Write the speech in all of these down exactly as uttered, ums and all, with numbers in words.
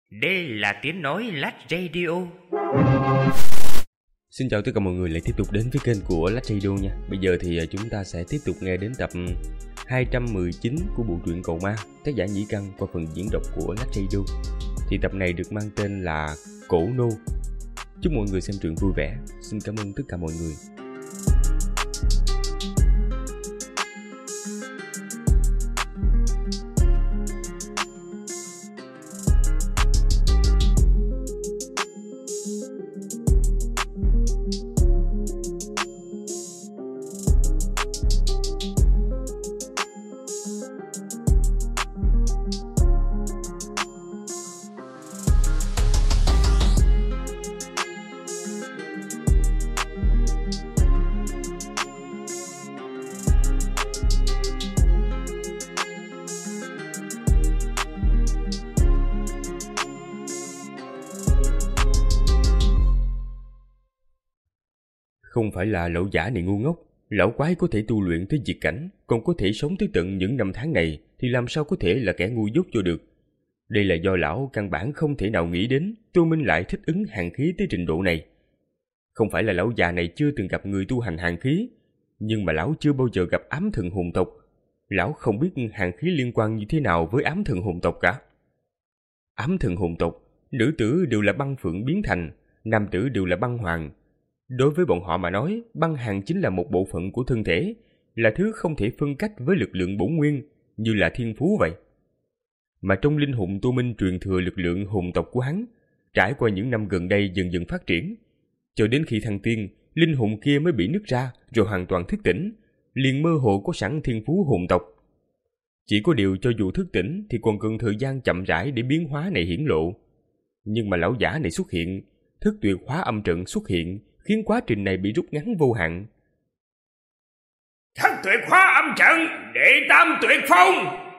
Đây là tiếng nói Lách Radio. Xin chào tất cả mọi người lại tiếp tục đến với kênh của Lách Radio nha. Bây giờ thì chúng ta sẽ tiếp tục nghe đến tập hai trăm mười chín của bộ truyện Cầu Ma, tác giả Nhĩ Căn qua phần diễn đọc của Lách Radio. Thì tập này được mang tên là Cổ Nô. Chúc mọi người xem truyện vui vẻ. Xin cảm ơn tất cả mọi người. Không phải là lão giả này ngu ngốc, lão quái có thể tu luyện tới diệt cảnh, còn có thể sống tới tận những năm tháng này thì làm sao có thể là kẻ ngu dốt cho được. Đây là do lão căn bản không thể nào nghĩ đến Tô Minh lại thích ứng hàn khí tới trình độ này. Không phải là lão già này chưa từng gặp người tu hành hàn khí, nhưng mà lão chưa bao giờ gặp ám thần hồn tộc. Lão không biết hàn khí liên quan như thế nào với ám thần hồn tộc cả. Ám thần hồn tộc, nữ tử đều là băng phượng biến thành, nam tử đều là băng hoàng. Đối với bọn họ mà nói, băng hàn chính là một bộ phận của thân thể, là thứ không thể phân cách với lực lượng bổn nguyên, như là thiên phú vậy. Mà trong linh hồn Tô Minh truyền thừa lực lượng hồn tộc của hắn, trải qua những năm gần đây dần dần phát triển, cho đến khi thăng tiên, linh hồn kia mới bị nứt ra rồi hoàn toàn thức tỉnh, liền mơ hồ có sẵn thiên phú hồn tộc. Chỉ có điều cho dù thức tỉnh thì còn cần thời gian chậm rãi để biến hóa này hiển lộ. Nhưng mà lão giả này xuất hiện, thức tuyệt hóa âm trận xuất hiện, khiến quá trình này bị rút ngắn vô hạn. Thất tuyệt hóa âm trận, đệ tam tuyệt phong!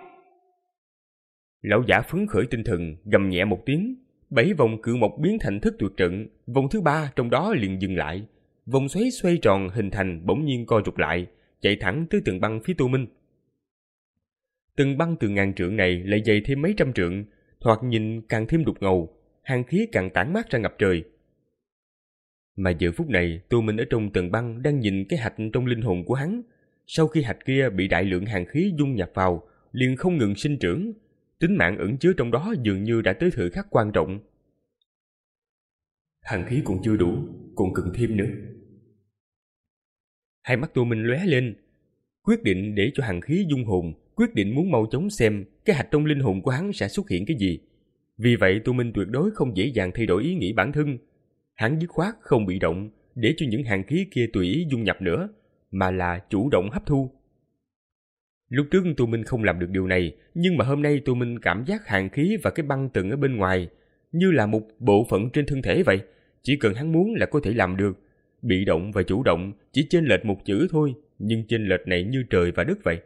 Lão giả phấn khởi tinh thần, gầm nhẹ một tiếng, bảy vòng cự mộc biến thành thất tuyệt trận, vòng thứ ba trong đó liền dừng lại, vòng xoáy xoay tròn hình thành bỗng nhiên co rụt lại, chạy thẳng tới tầng băng phía Tô Minh. Tầng băng từ ngàn trượng này lại dày thêm mấy trăm trượng, thoạt nhìn càng thêm đục ngầu, hàn khí càng tản mát ra ngập trời. Mà giờ phút này, Tô Minh ở trong tầng băng đang nhìn cái hạch trong linh hồn của hắn. Sau khi hạch kia bị đại lượng hàn khí dung nhập vào, liền không ngừng sinh trưởng. Tính mạng ẩn chứa trong đó dường như đã tới thời khắc quan trọng. Hàn khí còn chưa đủ, còn cần thêm nữa. Hai mắt Tô Minh lóe lên, quyết định để cho hàn khí dung hồn, quyết định muốn mau chóng xem cái hạch trong linh hồn của hắn sẽ xuất hiện cái gì. Vì vậy Tô Minh tuyệt đối không dễ dàng thay đổi ý nghĩ bản thân. Hắn dứt khoát không bị động để cho những hàn khí kia tùy ý dung nhập nữa, mà là chủ động hấp thu. Lúc trước Tô Minh không làm được điều này, nhưng mà hôm nay Tô Minh cảm giác hàn khí và cái băng tầng ở bên ngoài như là một bộ phận trên thân thể vậy. Chỉ cần hắn muốn là có thể làm được. Bị động và chủ động chỉ chênh lệch một chữ thôi, nhưng chênh lệch này như trời và đất vậy.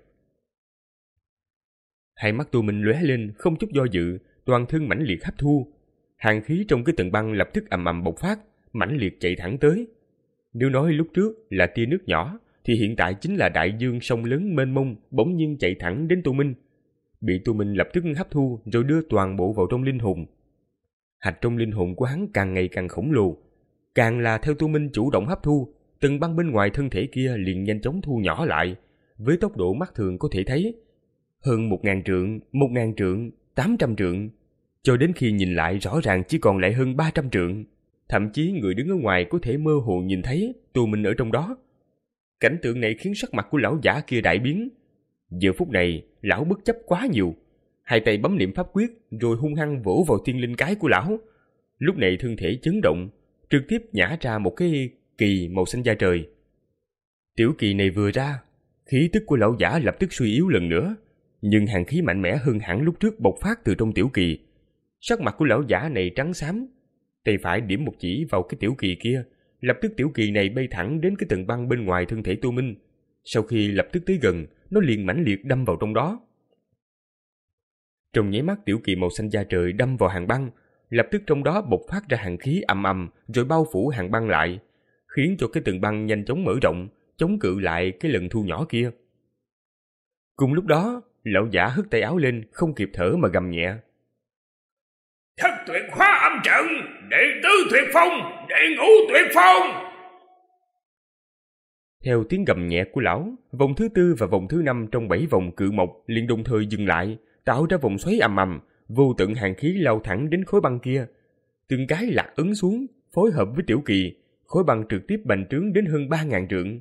Hai mắt Tô Minh lóe lên, không chút do dự, toàn thân mãnh liệt hấp thu. Hàn khí trong cái tầng băng lập tức ầm ầm bộc phát, mãnh liệt chạy thẳng tới. Nếu nói lúc trước là tia nước nhỏ, thì hiện tại chính là đại dương sông lớn mênh mông bỗng nhiên chạy thẳng đến Tô Minh. Bị Tô Minh lập tức hấp thu rồi đưa toàn bộ vào trong linh hồn. Hạch trong linh hồn của hắn càng ngày càng khổng lồ. Càng là theo Tô Minh chủ động hấp thu, tầng băng bên ngoài thân thể kia liền nhanh chóng thu nhỏ lại, với tốc độ mắt thường có thể thấy. Hơn một ngàn trượng, một ngàn trượng, tám trăm trượng, cho đến khi nhìn lại rõ ràng chỉ còn lại hơn ba trăm trượng. Thậm chí người đứng ở ngoài có thể mơ hồ nhìn thấy Tô Minh ở trong đó. Cảnh tượng này khiến sắc mặt của lão giả kia đại biến. Giờ phút này, lão bất chấp quá nhiều. Hai tay bấm niệm pháp quyết rồi hung hăng vỗ vào thiên linh cái của lão. Lúc này thân thể chấn động, trực tiếp nhả ra một cái kỳ màu xanh da trời. Tiểu kỳ này vừa ra, khí tức của lão giả lập tức suy yếu lần nữa. Nhưng hàn khí mạnh mẽ hơn hẳn lúc trước bộc phát từ trong tiểu kỳ. Sắc mặt của lão giả này trắng xám, tay phải điểm một chỉ vào cái tiểu kỳ kia, lập tức tiểu kỳ này bay thẳng đến cái tầng băng bên ngoài thân thể Tô Minh. Sau khi lập tức tới gần, nó liền mãnh liệt đâm vào trong đó. Trong nháy mắt tiểu kỳ màu xanh da trời đâm vào hàng băng, lập tức trong đó bộc phát ra hàn khí ầm ầm rồi bao phủ hàng băng lại, khiến cho cái tầng băng nhanh chóng mở rộng, chống cự lại cái lần thu nhỏ kia. Cùng lúc đó, lão giả hất tay áo lên, không kịp thở mà gầm nhẹ. Thất tuyệt trận, đệ tứ tuyệt phong, đệ ngũ tuyệt phong. Theo tiếng gầm nhẹ của lão, vòng thứ tư và vòng thứ năm trong bảy vòng cự mộc liền đồng thời dừng lại, tạo ra vòng xoáy ầm ầm, vô tận hàn khí lao thẳng đến khối băng kia. Từng cái lạc ấn xuống, phối hợp với tiểu kỳ, khối băng trực tiếp bành trướng đến hơn ba ngàn trượng.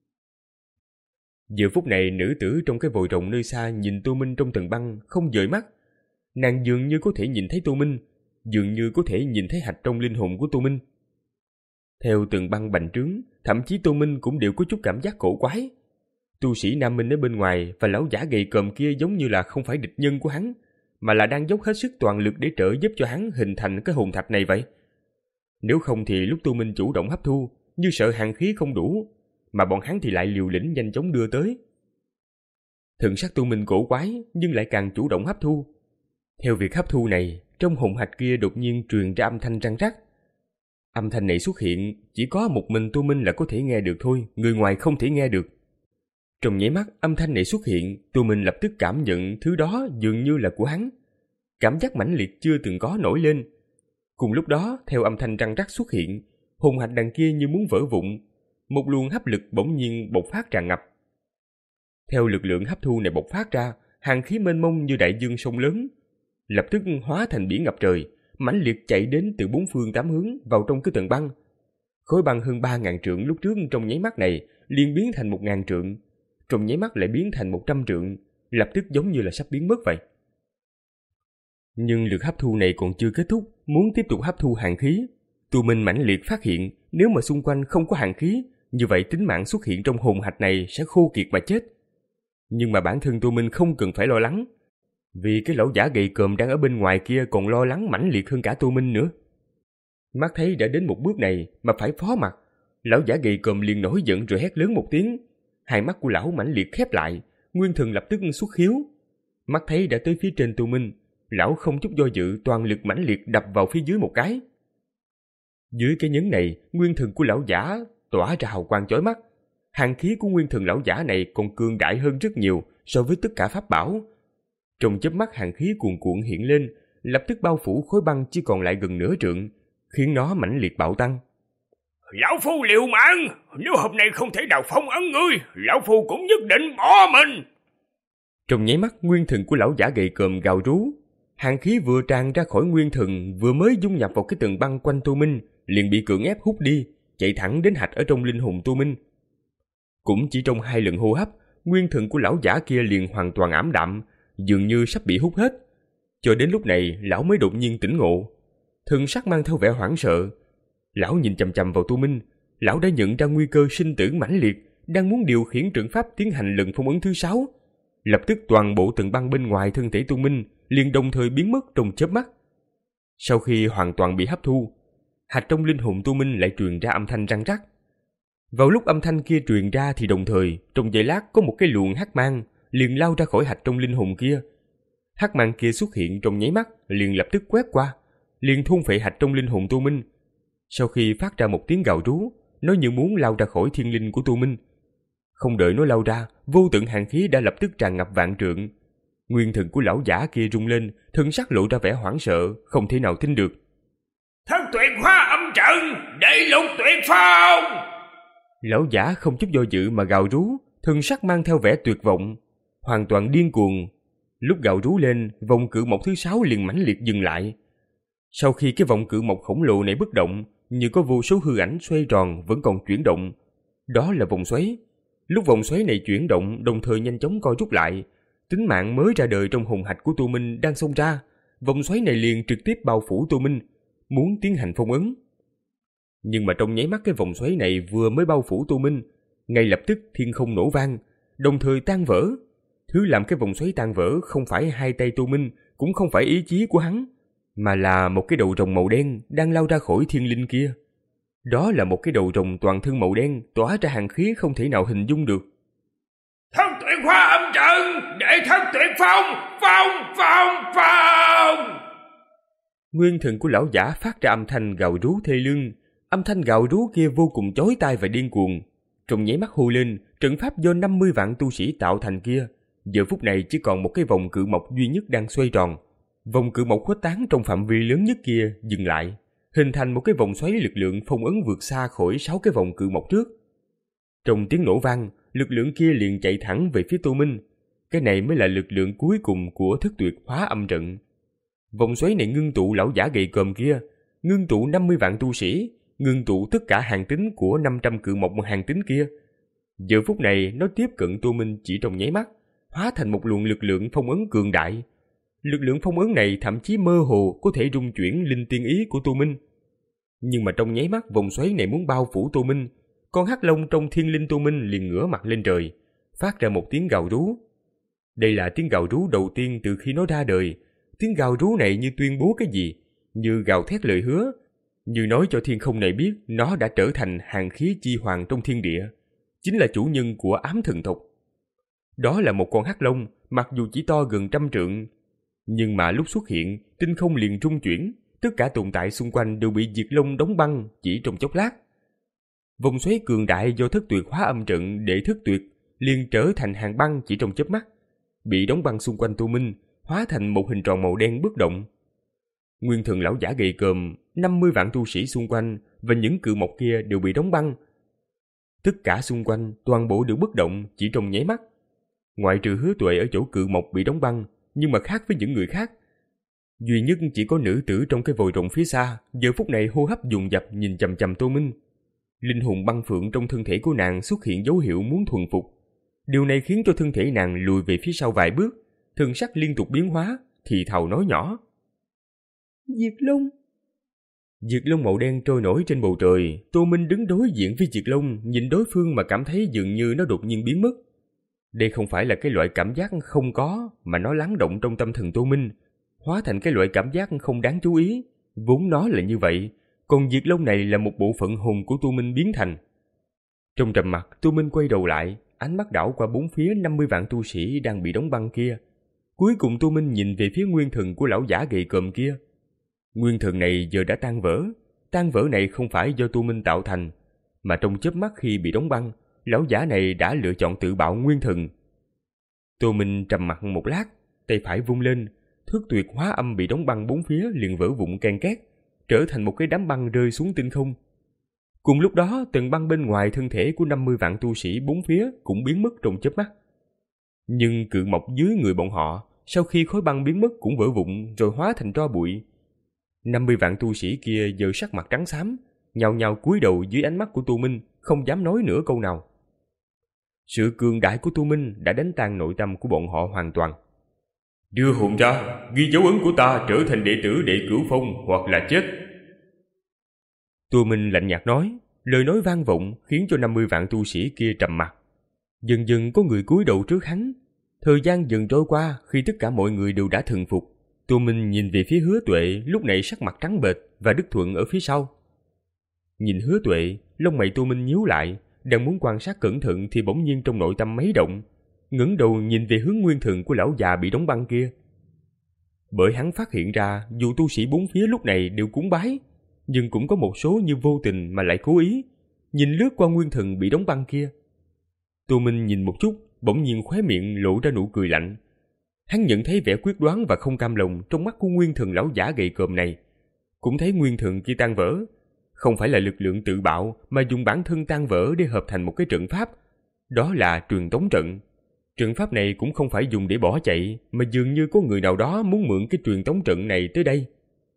Giờ phút này, nữ tử trong cái vòi rồng nơi xa nhìn Tô Minh trong tầng băng không dời mắt. Nàng dường như có thể nhìn thấy Tô Minh, dường như có thể nhìn thấy hạch trong linh hồn của Tô Minh. Theo tầng băng bành trướng, thậm chí Tô Minh cũng đều có chút cảm giác cổ quái. Tu sĩ Nam Minh ở bên ngoài và lão giả gầy còm kia giống như là không phải địch nhân của hắn, mà là đang dốc hết sức toàn lực để trợ giúp cho hắn hình thành cái hồn thạch này vậy. Nếu không thì lúc Tô Minh chủ động hấp thu, như sợ hàn khí không đủ, mà bọn hắn thì lại liều lĩnh nhanh chóng đưa tới. Thần sắc Tô Minh cổ quái nhưng lại càng chủ động hấp thu. Theo việc hấp thu này, trong hồn hạch kia đột nhiên truyền ra âm thanh răng rắc. Âm thanh này xuất hiện chỉ có một mình Tô Minh là có thể nghe được thôi, người ngoài không thể nghe được. Trong nháy mắt âm thanh này xuất hiện, Tô Minh lập tức cảm nhận thứ đó dường như là của hắn. Cảm giác mãnh liệt chưa từng có nổi lên. Cùng lúc đó, theo âm thanh răng rắc xuất hiện, hồn hạch đằng kia như muốn vỡ vụn, một luồng hấp lực bỗng nhiên bộc phát tràn ngập. Theo lực lượng hấp thu này bộc phát ra, hàn khí mênh mông như đại dương sông lớn, lập tức hóa thành biển ngập trời, mãnh liệt chạy đến từ bốn phương tám hướng vào trong cái tầng băng. Khối băng hơn ba ngàn trượng lúc trước trong nháy mắt này liền biến thành một ngàn trượng, trong nháy mắt lại biến thành một trăm trượng, lập tức giống như là sắp biến mất vậy. Nhưng lực hấp thu này còn chưa kết thúc, muốn tiếp tục hấp thu hàn khí. Tô Minh mãnh liệt phát hiện, nếu mà xung quanh không có hàn khí, như vậy tính mạng xuất hiện trong hồn hạch này sẽ khô kiệt mà chết. Nhưng mà bản thân Tô Minh không cần phải lo lắng, vì cái lão giả gầy còm đang ở bên ngoài kia còn lo lắng mãnh liệt hơn cả Tô Minh nữa. Mắt thấy đã đến một bước này mà phải phó mặt, lão giả gầy còm liền nổi giận rồi hét lớn một tiếng. Hai mắt của lão mãnh liệt khép lại, nguyên thần lập tức xuất khiếu. Mắt thấy đã tới phía trên Tô Minh, lão không chút do dự toàn lực mãnh liệt đập vào phía dưới một cái. Dưới cái nhấn này, nguyên thần của lão giả tỏa ra hào quang chói mắt. Hàn khí của nguyên thần lão giả này còn cường đại hơn rất nhiều so với tất cả pháp bảo. Trong chớp mắt hàn khí cuồn cuộn hiện lên, lập tức bao phủ khối băng chỉ còn lại gần nửa trượng, khiến nó mãnh liệt bạo tăng. Lão Phu liều mạng, nếu hôm nay không thể đào phong ấn ngươi, Lão Phu cũng nhất định bỏ mình. Trong nháy mắt, nguyên thần của lão giả gầy còm gào rú. Hàn khí vừa tràn ra khỏi nguyên thần, vừa mới dung nhập vào cái tầng băng quanh Tô Minh, liền bị cưỡng ép hút đi, chạy thẳng đến hạch ở trong linh hồn Tô Minh. Cũng chỉ trong hai lần hô hấp, nguyên thần của lão giả kia liền hoàn toàn ảm đạm, dường như sắp bị hút hết. Cho đến lúc này, lão mới đột nhiên tỉnh ngộ. Thần sắc mang theo vẻ hoảng sợ. Lão nhìn chằm chằm vào Tô Minh, lão đã nhận ra nguy cơ sinh tử mãnh liệt, đang muốn điều khiển trận pháp tiến hành lần phong ấn thứ sáu. Lập tức toàn bộ tầng băng bên ngoài thân thể Tô Minh liền đồng thời biến mất trong chớp mắt. Sau khi hoàn toàn bị hấp thu, hạch trong linh hồn Tô Minh lại truyền ra âm thanh răng rắc. Vào lúc âm thanh kia truyền ra thì đồng thời, trong giây lát có một cái luồng hắc mang liền lao ra khỏi hạch trong linh hồn kia. Hắc mang kia xuất hiện trong nháy mắt, liền lập tức quét qua, liền thôn phệ hạch trong linh hồn Tô Minh. Sau khi phát ra một tiếng gào rú, nó như muốn lao ra khỏi thiên linh của Tô Minh. Không đợi nó lao ra, vô tận hàn khí đã lập tức tràn ngập vạn trượng. Nguyên thần của lão giả kia rung lên, thân sắc lộ ra vẻ hoảng sợ, không thể nào tin được. Thân tuyệt hóa âm trận, đệ lục tuyệt phong. Lão giả không chút do dự mà gào rú, thân sắc mang theo vẻ tuyệt vọng, hoàn toàn điên cuồng. Lúc gào rú lên, vòng cự mộc thứ sáu liền mãnh liệt dừng lại. Sau khi cái vòng cự mộc khổng lồ này bất động, như có vô số hư ảnh xoay tròn vẫn còn chuyển động. Đó là vòng xoáy. Lúc vòng xoáy này chuyển động, đồng thời nhanh chóng co rút lại. Tính mạng mới ra đời trong hồn hạch của Tô Minh đang xông ra. Vòng xoáy này liền trực tiếp bao phủ Tô Minh, muốn tiến hành phong ấn. Nhưng mà trong nháy mắt cái vòng xoáy này vừa mới bao phủ Tô Minh, ngay lập tức thiên không nổ vang, đồng thời tan vỡ. Thứ làm cái vòng xoáy tan vỡ không phải hai tay Tô Minh, cũng không phải ý chí của hắn, mà là một cái đầu rồng màu đen đang lao ra khỏi thiên linh kia. Đó là một cái đầu rồng toàn thân màu đen, tỏa ra hàn khí không thể nào hình dung được. Thân tuyệt hóa âm trận, để thân tuyệt phong, phong, phong, phong. Nguyên thần của lão giả phát ra âm thanh gào rú thê lương. Âm thanh gào rú kia vô cùng chói tai và điên cuồng. Trong nháy mắt hô lên, trận pháp do năm mươi vạn tu sĩ tạo thành kia, giờ phút này chỉ còn một cái vòng cự mộc duy nhất đang xoay tròn. Vòng cự mộc khuếch tán trong phạm vi lớn nhất kia dừng lại, hình thành một cái vòng xoáy lực lượng phong ấn vượt xa khỏi sáu cái vòng cự mộc trước. Trong tiếng nổ vang, lực lượng kia liền chạy thẳng về phía Tô Minh. Cái này mới là lực lượng cuối cùng của Thất Tuyệt Hóa Âm Trận. Vòng xoáy này ngưng tụ lão giả gầy còm kia, ngưng tụ năm mươi vạn tu sĩ, ngưng tụ tất cả hàng tính của năm trăm cự mộc hàng tính kia. Giờ phút này nó tiếp cận Tô Minh chỉ trong nháy mắt, hóa thành một luồng lực lượng phong ấn cường đại. Lực lượng phong ấn này thậm chí mơ hồ có thể rung chuyển linh tiên ý của Tô Minh. Nhưng mà trong nháy mắt vòng xoáy này muốn bao phủ Tô Minh, con hắc long trong thiên linh Tô Minh liền ngửa mặt lên trời, phát ra một tiếng gào rú. Đây là tiếng gào rú đầu tiên từ khi nó ra đời. Tiếng gào rú này như tuyên bố cái gì, như gào thét lời hứa, như nói cho thiên không này biết nó đã trở thành hàng khí chi hoàng trong thiên địa, chính là chủ nhân của ám thần tộc. Đó là một con hắc long, mặc dù chỉ to gần trăm trượng, nhưng mà lúc xuất hiện, tinh không liền rung chuyển, tất cả tồn tại xung quanh đều bị diệt long đóng băng chỉ trong chốc lát. Vòng xoáy cường đại do Thất Tuyệt Hóa Âm Trận để Thất Tuyệt liền trở thành hàng băng chỉ trong chớp mắt, bị đóng băng xung quanh Tô Minh, hóa thành một hình tròn màu đen bất động. Nguyên Thần lão giả gầy còm, năm mươi vạn tu sĩ xung quanh và những cự mộc kia đều bị đóng băng. Tất cả xung quanh toàn bộ đều bất động chỉ trong nháy mắt. Ngoại trừ Hứa Tuệ ở chỗ cự mộc bị đóng băng, nhưng mà khác với những người khác. Duy nhất chỉ có nữ tử trong cái vòi rồng phía xa, giờ phút này hô hấp dồn dập nhìn chằm chằm Tô Minh. Linh hồn băng phượng trong thân thể của nàng xuất hiện dấu hiệu muốn thuần phục. Điều này khiến cho thân thể nàng lùi về phía sau vài bước, thần sắc liên tục biến hóa, thì thào nói nhỏ. Diệt Long. Diệt Long màu đen trôi nổi trên bầu trời. Tô Minh đứng đối diện với Diệt Long, nhìn đối phương mà cảm thấy dường như nó đột nhiên biến mất. Đây không phải là cái loại cảm giác không có, mà nó lắng động trong tâm thần Tô Minh, hóa thành cái loại cảm giác không đáng chú ý. Vốn nó là như vậy, còn Diệt Long này là một bộ phận hồn của Tô Minh biến thành. Trong trầm mặc, Tô Minh quay đầu lại, ánh mắt đảo qua bốn phía năm mươi vạn tu sĩ đang bị đóng băng kia. Cuối cùng Tô Minh nhìn về phía nguyên thần của lão giả gầy còm kia. Nguyên thần này giờ đã tan vỡ. Tan vỡ này không phải do Tô Minh tạo thành, mà trong chớp mắt khi bị đóng băng, lão giả này đã lựa chọn tự bạo nguyên thần. Tô Minh trầm mặc một lát, tay phải vung lên, Thất Tuyệt Hóa Âm bị đóng băng bốn phía liền vỡ vụn ken két, trở thành một cái đám băng rơi xuống tinh không. Cùng lúc đó, tầng băng bên ngoài thân thể của năm mươi vạn tu sĩ bốn phía cũng biến mất trong chớp mắt. Nhưng cự mộc dưới người bọn họ, sau khi khối băng biến mất cũng vỡ vụn rồi hóa thành tro bụi. năm mươi vạn tu sĩ kia giờ sắc mặt trắng xám, nhao nhao cúi đầu dưới ánh mắt của Tô Minh, không dám nói nửa câu nào. Sự cường đại của Tô Minh đã đánh tan nội tâm của bọn họ hoàn toàn. Đưa hồn ra, ghi dấu ấn của ta trở thành đệ tử đệ cửu phong hoặc là chết. Tô Minh lạnh nhạt nói, lời nói vang vọng khiến cho năm mươi vạn tu sĩ kia trầm mặc. Dần dần có người cúi đầu trước hắn. Thời gian dần trôi qua, khi tất cả mọi người đều đã thần phục, Tô Minh nhìn về phía Hứa Tuệ, lúc này sắc mặt trắng bệch, và Đức Thuận ở phía sau. Nhìn Hứa Tuệ, lông mày Tô Minh nhíu lại, đang muốn quan sát cẩn thận thì bỗng nhiên trong nội tâm mấy động, ngẩng đầu nhìn về hướng nguyên thần của lão già bị đóng băng kia. Bởi hắn phát hiện ra, dù tu sĩ bốn phía lúc này đều cúng bái, nhưng cũng có một số như vô tình mà lại cố ý nhìn lướt qua nguyên thần bị đóng băng kia. Tô Minh nhìn một chút, bỗng nhiên khóe miệng lộ ra nụ cười lạnh. Hắn nhận thấy vẻ quyết đoán và không cam lòng trong mắt của nguyên thần lão giả gầy còm này, cũng thấy nguyên thần kia tan vỡ, không phải là lực lượng tự bạo mà dùng bản thân tan vỡ để hợp thành một cái trận pháp, đó là truyền tống trận. Trận pháp này cũng không phải dùng để bỏ chạy, mà dường như có người nào đó muốn mượn cái truyền tống trận này tới đây.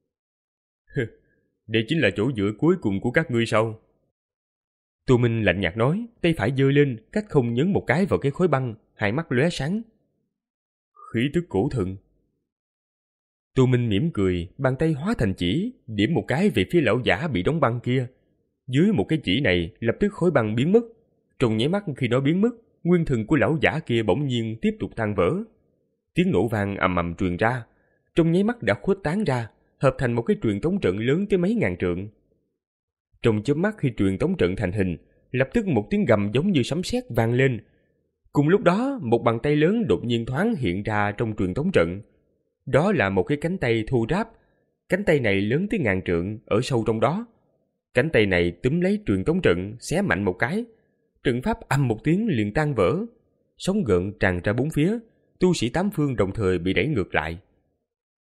Đây chính là chỗ dựa cuối cùng của các ngươi sao? Tô Minh lạnh nhạt nói, tay phải giơ lên, cách không nhấn một cái vào cái khối băng, hai mắt lóe sáng. Khí tức cổ thần. Tô Minh mỉm cười, bàn tay hóa thành chỉ, điểm một cái về phía lão giả bị đóng băng kia. Dưới một cái chỉ này, lập tức khối băng biến mất. Trong nháy mắt khi nó biến mất, nguyên thần của lão giả kia bỗng nhiên tiếp tục tan vỡ. Tiếng nổ vang ầm ầm truyền ra, trong nháy mắt đã khuếch tán ra, hợp thành một cái truyền tống trận lớn tới mấy ngàn trượng. Trong chớp mắt khi truyền tống trận thành hình, lập tức một tiếng gầm giống như sấm sét vang lên. Cùng lúc đó, một bàn tay lớn đột nhiên thoáng hiện ra trong truyền tống trận. Đó là một cái cánh tay thô ráp. Cánh tay này lớn tới ngàn trượng, ở sâu trong đó. Cánh tay này túm lấy truyền tống trận, xé mạnh một cái. Trận pháp ầm một tiếng liền tan vỡ. Sóng gợn tràn ra bốn phía, tu sĩ tám phương đồng thời bị đẩy ngược lại.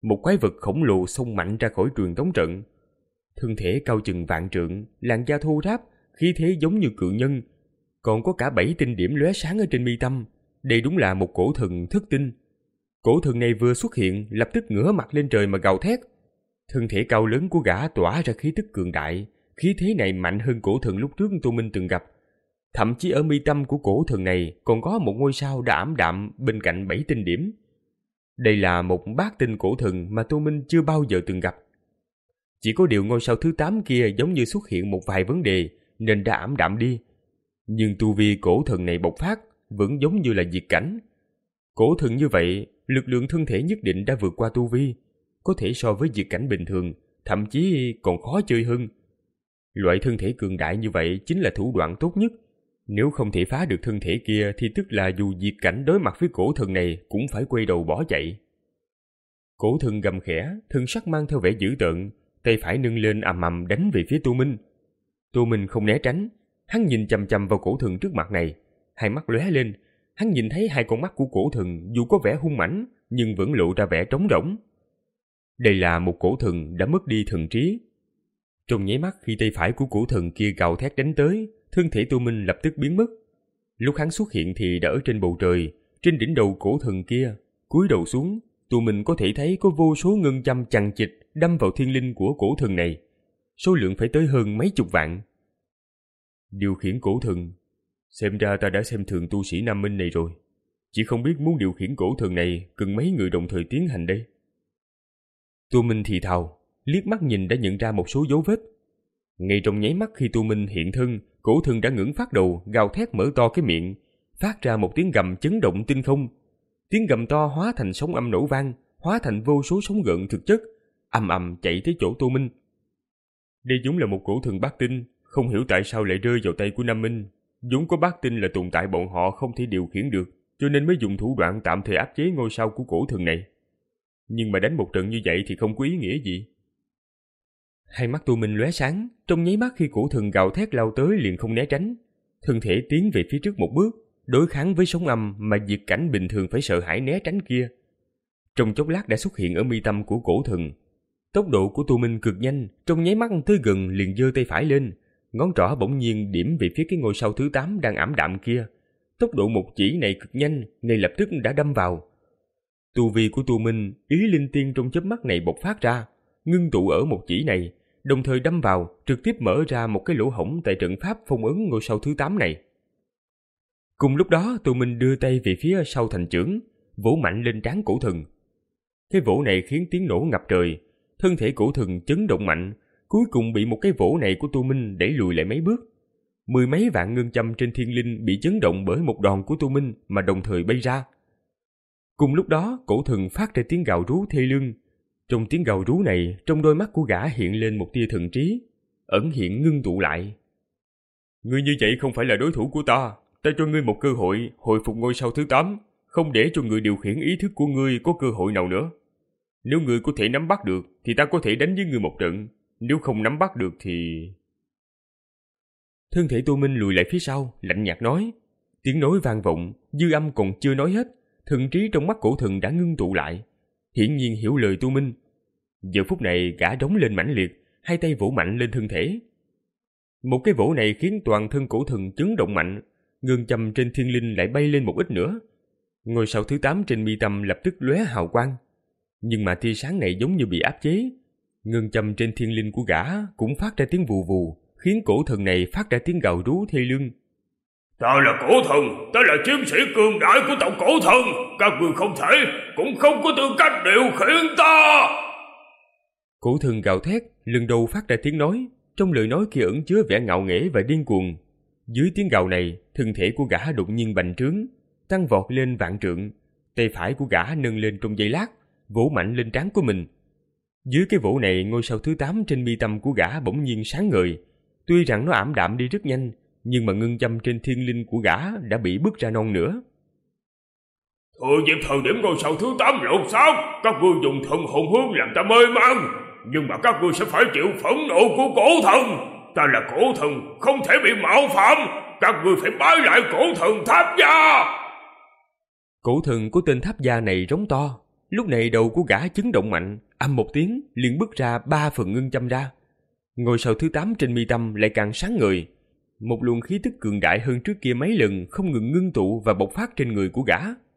Một quái vật khổng lồ xông mạnh ra khỏi truyền tống trận. Thân thể cao chừng vạn trượng, làn da thô ráp, khí thế giống như cự nhân, còn có cả bảy tinh điểm lóe sáng ở trên mi tâm. Đây đúng là một cổ thần thức tinh. Cổ thần này vừa xuất hiện, lập tức ngửa mặt lên trời mà gào thét. Thân thể cao lớn của gã tỏa ra khí tức cường đại, khí thế này mạnh hơn cổ thần lúc trước Tô Minh từng gặp. Thậm chí ở mi tâm của cổ thần này còn có một ngôi sao đã ảm đạm bên cạnh bảy tinh điểm. Đây là một bát tinh cổ thần mà Tô Minh chưa bao giờ từng gặp. Chỉ có điều ngôi sao thứ tám kia giống như xuất hiện một vài vấn đề nên đã ảm đạm đi. Nhưng tu vi cổ thần này bộc phát vẫn giống như là diệt cảnh. Cổ thần như vậy, lực lượng thân thể nhất định đã vượt qua tu vi, có thể so với diệt cảnh bình thường, thậm chí còn khó chơi hơn. Loại thân thể cường đại như vậy chính là thủ đoạn tốt nhất. Nếu không thể phá được thân thể kia thì tức là dù diệt cảnh đối mặt với cổ thần này cũng phải quay đầu bỏ chạy. Cổ thần gầm khẽ, thân sắc mang theo vẻ dữ tợn, tay phải nâng lên ầm ầm đánh về phía Tô Minh. Tô Minh không né tránh, hắn nhìn chằm chằm vào cổ thần trước mặt này, hai mắt lóe lên. Hắn nhìn thấy hai con mắt của cổ thần dù có vẻ hung mãnh nhưng vẫn lộ ra vẻ trống rỗng. Đây là một cổ thần đã mất đi thần trí. Trong nháy mắt khi tay phải của cổ thần kia gào thét đánh tới, thân thể Tô Minh lập tức biến mất. Lúc hắn xuất hiện thì đã ở trên bầu trời, trên đỉnh đầu cổ thần kia. Cúi đầu xuống, Tô Minh có thể thấy có vô số ngân châm chằng chịt đâm vào thiên linh của cổ thần này. Số lượng phải tới hơn mấy chục vạn. Điều khiển cổ thần. Xem ra ta đã xem thường tu sĩ Nam Minh này rồi. Chỉ không biết muốn điều khiển cổ thần này cần mấy người đồng thời tiến hành đây. Tô Minh thì thào, liếc mắt nhìn đã nhận ra một số dấu vết. Ngay trong nháy mắt khi Tô Minh hiện thân, cổ thần đã ngẩng phát đầu, gào thét mở to cái miệng, phát ra một tiếng gầm chấn động tinh không. Tiếng gầm to hóa thành sóng âm nổ vang, hóa thành vô số sóng gợn thực chất, ầm ầm chạy tới chỗ Tô Minh. Đây giống là một cổ thần bát tinh, không hiểu tại sao lại rơi vào tay của Nam Minh. Vốn có bát tinh là tồn tại bọn họ không thể điều khiển được, cho nên mới dùng thủ đoạn tạm thời áp chế ngôi sao của cổ thần này. Nhưng mà đánh một trận như vậy thì không có ý nghĩa gì. Hai mắt Tô Minh lóe sáng, trong nháy mắt khi cổ thần gào thét lao tới liền không né tránh, thân thể tiến về phía trước một bước, đối kháng với sóng âm mà diệt cảnh bình thường phải sợ hãi né tránh kia. Trong chốc lát đã xuất hiện ở mi tâm của cổ thần. Tốc độ của Tô Minh cực nhanh, trong nháy mắt tới gần liền giơ tay phải lên, ngón trỏ bỗng nhiên điểm về phía cái ngôi sao thứ tám đang ảm đạm kia. Tốc độ một chỉ này cực nhanh, ngay lập tức đã đâm vào. Tu vi của Tô Minh, ý linh tiên trong chớp mắt này bộc phát ra, ngưng tụ ở một chỉ này, đồng thời đâm vào, trực tiếp mở ra một cái lỗ hổng tại trận pháp phong ấn ngôi sao thứ tám này. Cùng lúc đó, Tô Minh đưa tay về phía sau thành chưởng, vỗ mạnh lên trán cổ thần. Cái vỗ này khiến tiếng nổ ngập trời, thân thể cổ thần chấn động mạnh, cuối cùng bị một cái vỗ này của Tô Minh đẩy lùi lại mấy bước. Mười mấy vạn ngân châm trên thiên linh bị chấn động bởi một đòn của Tô Minh mà đồng thời bay ra. Cùng lúc đó, cổ thần phát ra tiếng gào rú thê lương. Trong tiếng gào rú này, trong đôi mắt của gã hiện lên một tia thần trí, ẩn hiện ngưng tụ lại. Ngươi như vậy không phải là đối thủ của ta, ta cho ngươi một cơ hội hồi phục ngôi sao thứ tám, không để cho người điều khiển ý thức của ngươi có cơ hội nào nữa. Nếu ngươi có thể nắm bắt được thì ta có thể đánh với ngươi một trận, nếu không nắm bắt được thì... Thân thể Tô Minh lùi lại phía sau, lạnh nhạt nói. Tiếng nói vang vọng, dư âm còn chưa nói hết, thần trí trong mắt cổ thần đã ngưng tụ lại, hiển nhiên hiểu lời Tô Minh. Giờ phút này gã đống lên mãnh liệt, hai tay vỗ mạnh lên thân thể. Một cái vỗ này khiến toàn thân cổ thần chấn động mạnh, ngân châm trên thiên linh lại bay lên một ít nữa. Ngôi sao thứ tám trên mi tâm lập tức lóe hào quang, nhưng mà tia sáng này giống như bị áp chế. Ngân châm trên thiên linh của gã cũng phát ra tiếng vù vù, khiến cổ thần này phát ra tiếng gào rú thê lương. Ta là cổ thần, ta là chiến sĩ cường đại của tộc cổ thần, các ngươi không thể, cũng không có tư cách điều khiển ta. Cổ thần gào thét, lần đầu phát ra tiếng nói, trong lời nói kia ẩn chứa vẻ ngạo nghễ và điên cuồng. Dưới tiếng gào này, thân thể của gã đột nhiên bành trướng, tăng vọt lên vạn trượng, tay phải của gã nâng lên trong giây lát, vỗ mạnh lên trán của mình. Dưới cái vỗ này, ngôi sao thứ tám trên mi tâm của gã bỗng nhiên sáng ngời. Tuy rằng nó ảm đạm đi rất nhanh, nhưng mà ngân châm trên thiên linh của gã đã bị bứt ra non nữa. Thừa dịp thời điểm ngôi sao thứ tám lột xác, các ngươi dùng thần hồn hướng làm ta mê man, nhưng mà các ngươi sẽ phải chịu phẫn nộ của cổ thần. Ta là cổ thần, không thể bị mạo phạm, các ngươi phải bái lại cổ thần Tháp Gia. Cổ thần của tên Tháp Gia này rống to, Lúc này đầu của gã chấn động mạnh, ầm một tiếng liền bứt ra ba phần ngân châm ra. Ngôi sao thứ tám trên mi tâm lại càng sáng ngời. Một luồng khí tức cường đại hơn trước kia mấy lần không ngừng ngưng tụ và bộc phát trên người của gã.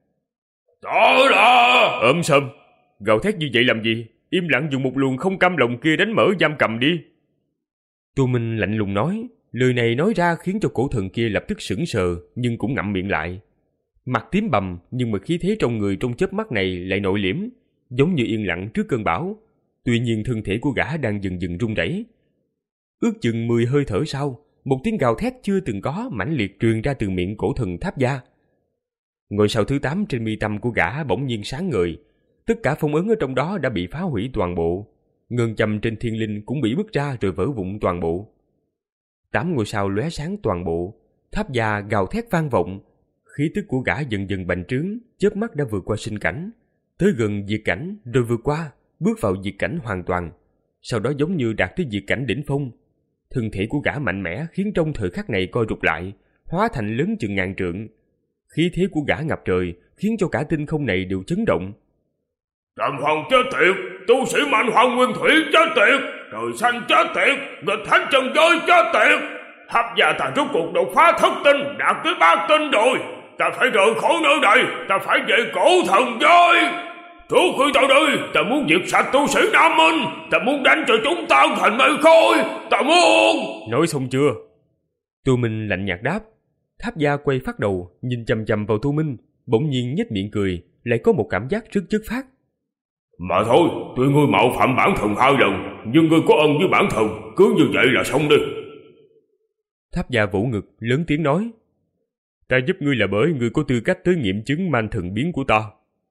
Đó là... Ôm sầm, gào thét như vậy làm gì? Im lặng dùng một luồng không cam lòng kia đánh mở giam cầm đi. Tô Minh lạnh lùng nói. Lời này nói ra khiến cho cổ thần kia lập tức sững sờ, nhưng cũng ngậm miệng lại. Mặt tím bầm, nhưng mà khí thế trong người trong chớp mắt này lại nội liễm, giống như yên lặng trước cơn bão. Tuy nhiên thân thể của gã đang dần dần run rẩy. Ước chừng mười hơi thở sau, một tiếng gào thét chưa từng có mãnh liệt truyền ra từ miệng cổ thần Tháp Gia. Ngôi sao thứ tám trên mi tâm của gã bỗng nhiên sáng ngời, tất cả phong ấn ở trong đó đã bị phá hủy toàn bộ. Ngân châm trên thiên linh cũng bị bứt ra rồi vỡ vụn toàn bộ. Tám ngôi sao lóe sáng toàn bộ, Tháp Gia gào thét vang vọng. Khí tức của gã dần dần bành trướng, chớp mắt đã vượt qua sinh cảnh, tới gần diệt cảnh, rồi vượt qua, bước vào diệt cảnh hoàn toàn. Sau đó giống như đạt tới diệt cảnh đỉnh phong. Thân thể của gã mạnh mẽ khiến trong thời khắc này co rụt lại, hóa thành lớn chừng ngàn trượng. Khí thế của gã ngập trời khiến cho cả tinh không này đều chấn động. Tầm hoàng chết tiệt, tu sĩ mạnh hoàng nguyên thủy chết tiệt, trời xanh chết tiệt, nghịch thánh trần giới chết tiệt. Tháp Gia ta rốt cuộc đột phá thất tinh, đạt tới ba tinh rồi. Ta phải rời khỏi nơi này, ta phải về cổ thần giới. Trước khi ta đi, ta muốn diệt sạch tu sĩ Nam Minh, ta muốn đánh cho chúng tan thành mây khói, ta muốn. Nói xong chưa? Tô Minh lạnh nhạt đáp. Tháp Gia quay phát đầu, nhìn chằm chằm vào Tô Minh, bỗng nhiên nhếch miệng cười, lại có một cảm giác rất chất phát. Mà thôi, tuy ngươi mạo phạm bản thần hai lần, nhưng ngươi có ân với bản thần, cứ như vậy là xong đi. Tháp Gia vỗ ngực, lớn tiếng nói. Ta giúp ngươi là bởi ngươi có tư cách tới nghiệm chứng man thần biến của ta.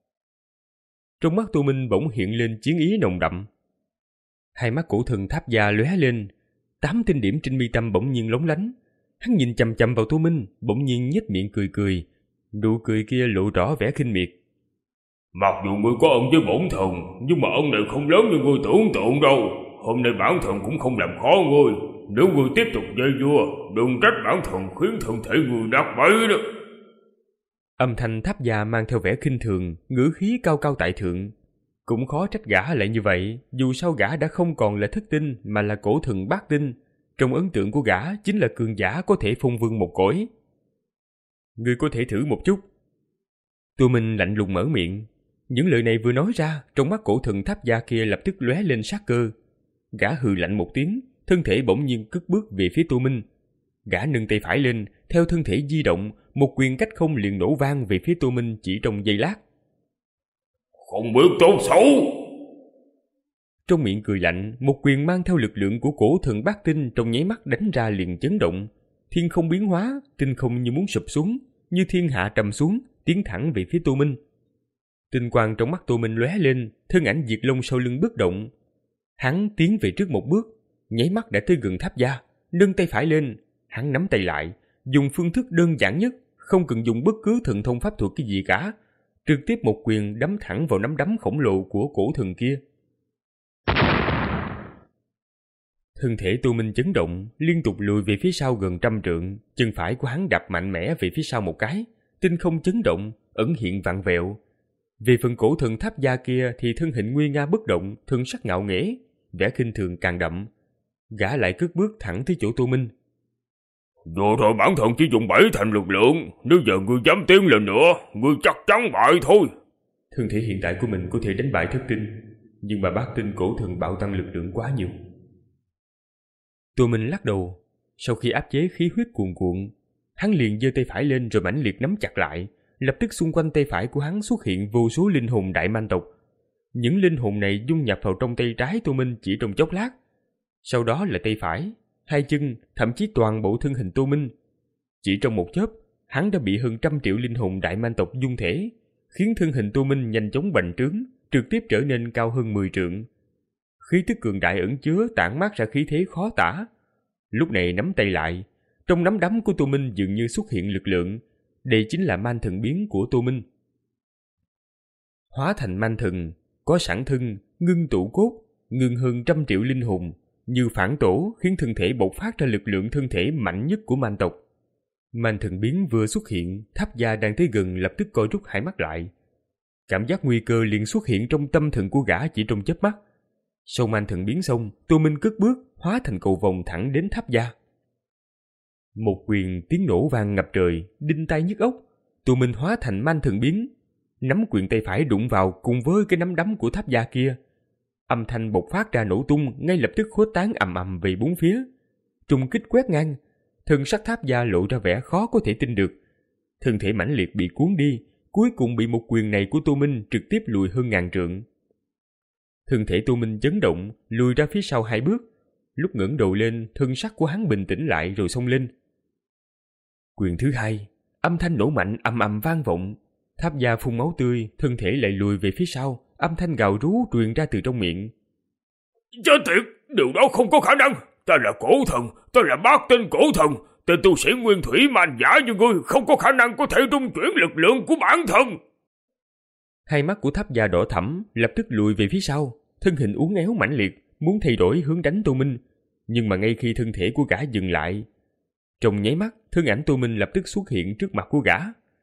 Trong mắt Tô Minh bỗng hiện lên chiến ý nồng đậm. Hai mắt cổ thần Tháp Gia lóe lên, tám tinh điểm trên mi tâm bỗng nhiên lóng lánh. Hắn nhìn chằm chằm vào Tô Minh, bỗng nhiên nhếch miệng cười cười, nụ cười kia lộ rõ vẻ khinh miệt. Mặc dù ngươi có ân với bổn thần, nhưng mà ân này không lớn như ngươi tưởng tượng đâu. Hôm nay bản thần cũng không làm khó ngươi. Nếu ngươi tiếp tục dây dưa, đừng trách bản thần khiến thân thể ngươi nát bấy đó. Âm thanh Tháp Gia mang theo vẻ khinh thường, ngữ khí cao cao tại thượng. Cũng khó trách gã lại như vậy, dù sao gã đã không còn là thất tinh mà là cổ thần bát tinh. Trong ấn tượng của gã chính là cường giả có thể phong vương một cõi. Ngươi có thể thử một chút. Tô Minh lạnh lùng mở miệng. Những lời này vừa nói ra, trong mắt cổ thần Tháp Gia kia lập tức lóe lên sát cơ. Gã hừ lạnh một tiếng, thân thể bỗng nhiên cất bước về phía Tô Minh. Gã nâng tay phải lên, theo thân thể di động, một quyền cách không liền nổ vang về phía Tô Minh chỉ trong giây lát. Không biết tốt xấu. Trong miệng cười lạnh, một quyền mang theo lực lượng của cổ thần bát tinh trong nháy mắt đánh ra liền chấn động. Thiên không biến hóa, tinh không như muốn sụp xuống, như thiên hạ trầm xuống, tiến thẳng về phía Tô Minh. Tinh quang trong mắt Tô Minh lóe lên, thân ảnh Diệt Long sau lưng bất động. Hắn tiến về trước một bước, nháy mắt đã tới gần Tháp Gia, nâng tay phải lên, hắn nắm tay lại, dùng phương thức đơn giản nhất, không cần dùng bất cứ thần thông pháp thuật cái gì cả, trực tiếp một quyền đấm thẳng vào nắm đấm khổng lồ của cổ thần kia. Thân thể Tô Minh chấn động, liên tục lùi về phía sau gần trăm trượng, chân phải của hắn đạp mạnh mẽ về phía sau một cái, tinh không chấn động, ẩn hiện vặn vẹo. Về phần cổ thần Tháp Gia kia thì thân hình nguy nga bất động, thân sắc ngạo nghễ, vẻ khinh thường càng đậm. Gã lại cất bước thẳng tới chỗ Tô Minh. Vừa rồi bản thân chỉ dùng bảy thành lực lượng, nếu giờ ngươi dám tiến lên nữa, ngươi chắc chắn bại thôi. Thân thể hiện tại của mình có thể đánh bại thất tinh, nhưng mà bát tinh cổ thần bạo tăng lực lượng quá nhiều. Tô Minh lắc đầu, sau khi áp chế khí huyết cuồn cuộn, hắn liền giơ tay phải lên rồi mãnh liệt nắm chặt lại, lập tức xung quanh tay phải của hắn xuất hiện vô số linh hồn đại man tộc. Những linh hồn này dung nhập vào trong tay trái Tô Minh chỉ trong chốc lát. Sau đó là tay phải, hai chân, thậm chí toàn bộ thân hình Tô Minh. Chỉ trong một chớp, hắn đã bị hơn trăm triệu linh hồn đại man tộc dung thể, khiến thân hình Tô Minh nhanh chóng bành trướng, trực tiếp trở nên cao hơn mười trượng. Khí tức cường đại ẩn chứa tản mát ra khí thế khó tả. Lúc này nắm tay lại, trong nắm đấm của Tô Minh dường như xuất hiện lực lượng. Đây chính là man thần biến của Tô Minh. Hóa thành man thần, có sẵn thân, ngưng tụ cốt, ngưng hơn trăm triệu linh hồn, như phản tổ khiến thân thể bộc phát ra lực lượng thân thể mạnh nhất của man tộc. Man thần biến vừa xuất hiện, Tháp Gia đang tới gần lập tức co rút hai mắt lại. Cảm giác nguy cơ liền xuất hiện trong tâm thần của gã chỉ trong chớp mắt. Sau man thần biến xong, Tô Minh cất bước, hóa thành cầu vồng thẳng đến tháp gia. Một quyền tiếng nổ vang ngập trời, đinh tai nhức óc. Tô Minh hóa thành man thần biến, nắm quyền tay phải đụng vào cùng với cái nắm đấm của tháp gia kia. Âm thanh bộc phát ra nổ tung, ngay lập tức khuếch tán ầm ầm về bốn phía. Trùng kích quét ngang, thân sắc tháp gia lộ ra vẻ khó có thể tin được. Thân thể mãnh liệt bị cuốn đi, cuối cùng bị một quyền này của Tô Minh trực tiếp lùi hơn ngàn trượng. Thân thể Tô Minh chấn động, lùi ra phía sau hai bước. Lúc ngẩng đầu lên, thân sắc của hắn bình tĩnh lại rồi xông lên. Quyền thứ hai, âm thanh nổ mạnh ầm ầm vang vọng. Tháp gia phun máu tươi, thân thể lại lùi về phía sau, âm thanh gào rú truyền ra từ trong miệng. Chết tiệt, điều đó không có khả năng. Ta là cổ thần, ta là bát tinh cổ thần. Tên tu sĩ nguyên thủy man giả như ngươi không có khả năng có thể trung chuyển lực lượng của bản thân. Hai mắt của tháp gia đỏ thẫm lập tức lùi về phía sau, thân hình uốn éo mãnh liệt, muốn thay đổi hướng đánh Tô Minh. Nhưng mà ngay khi thân thể của gã dừng lại, trong nháy mắt, thân ảnh Tô Minh lập tức xuất hiện trước mặt của gã.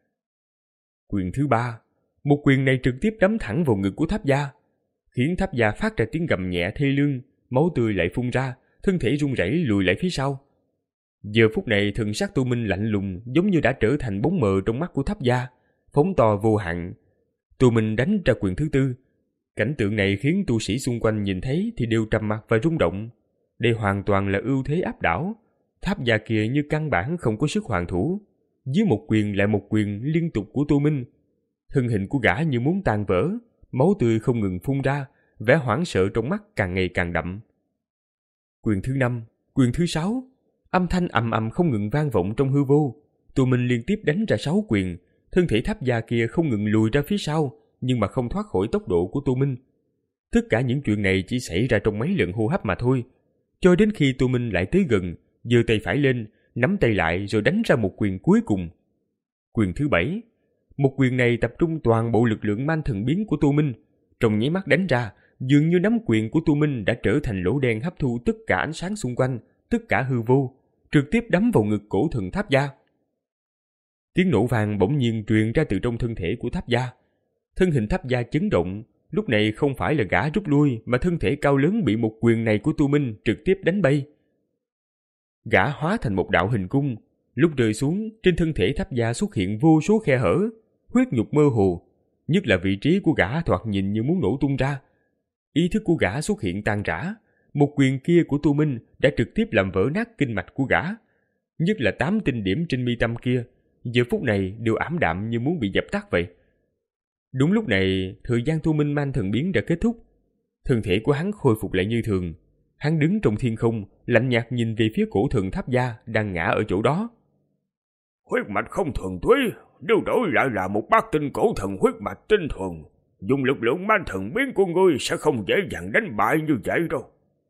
Quyền thứ ba, một quyền này trực tiếp đấm thẳng vào ngực của tháp gia, khiến tháp gia phát ra tiếng gầm nhẹ thê lương, máu tươi lại phun ra, thân thể run rẩy lùi lại phía sau. Giờ phút này thần sắc Tô Minh lạnh lùng, giống như đã trở thành bóng mờ trong mắt của tháp gia, phóng to vô hạn. Tô Minh đánh ra quyền thứ tư. Cảnh tượng này khiến tu sĩ xung quanh nhìn thấy thì đều trầm mặc và rung động. Đây hoàn toàn là ưu thế áp đảo. Tháp gia kia như căn bản không có sức hoàn thủ. Dưới một quyền lại một quyền liên tục của Tô Minh, thân hình của gã như muốn tan vỡ, máu tươi không ngừng phun ra, vẻ hoảng sợ trong mắt càng ngày càng đậm. Quyền thứ năm, quyền thứ sáu, âm thanh ầm ầm không ngừng vang vọng trong hư vô. Tô Minh liên tiếp đánh ra sáu quyền, thân thể tháp gia kia không ngừng lùi ra phía sau, nhưng mà không thoát khỏi tốc độ của Tô Minh. Tất cả những chuyện này chỉ xảy ra trong mấy lần hô hấp mà thôi. Cho đến khi Tô Minh lại tới gần, giơ tay phải lên, nắm tay lại rồi đánh ra một quyền cuối cùng. Quyền thứ bảy, một quyền này tập trung toàn bộ lực lượng man thần biến của Tô Minh. Trong nháy mắt đánh ra, dường như nắm quyền của Tô Minh đã trở thành lỗ đen hấp thu tất cả ánh sáng xung quanh, tất cả hư vô, trực tiếp đấm vào ngực cổ thần tháp gia. Tiếng nổ vang bỗng nhiên truyền ra từ trong thân thể của tháp gia. Thân hình tháp gia chấn động, lúc này không phải là gã rút lui mà thân thể cao lớn bị một quyền này của Tô Minh trực tiếp đánh bay. Gã hóa thành một đạo hình cung, lúc rơi xuống, trên thân thể tháp gia xuất hiện vô số khe hở, huyết nhục mơ hồ, nhất là vị trí của gã thoạt nhìn như muốn nổ tung ra. Ý thức của gã xuất hiện tan rã, một quyền kia của Tô Minh đã trực tiếp làm vỡ nát kinh mạch của gã, nhất là tám tinh điểm trên mi tâm kia, giờ phút này đều ảm đạm như muốn bị dập tắt vậy. Đúng lúc này, thời gian Tô Minh man thần biến đã kết thúc, thân thể của hắn khôi phục lại như thường. Hắn đứng trong thiên không, lạnh nhạt nhìn về phía cổ thần tháp gia đang ngã ở chỗ đó. Huyết mạch không thuần túy, nếu đổi lại là một bát tinh cổ thần huyết mạch tinh thuần, dùng lực lượng man thần biến của ngươi sẽ không dễ dàng đánh bại như vậy đâu.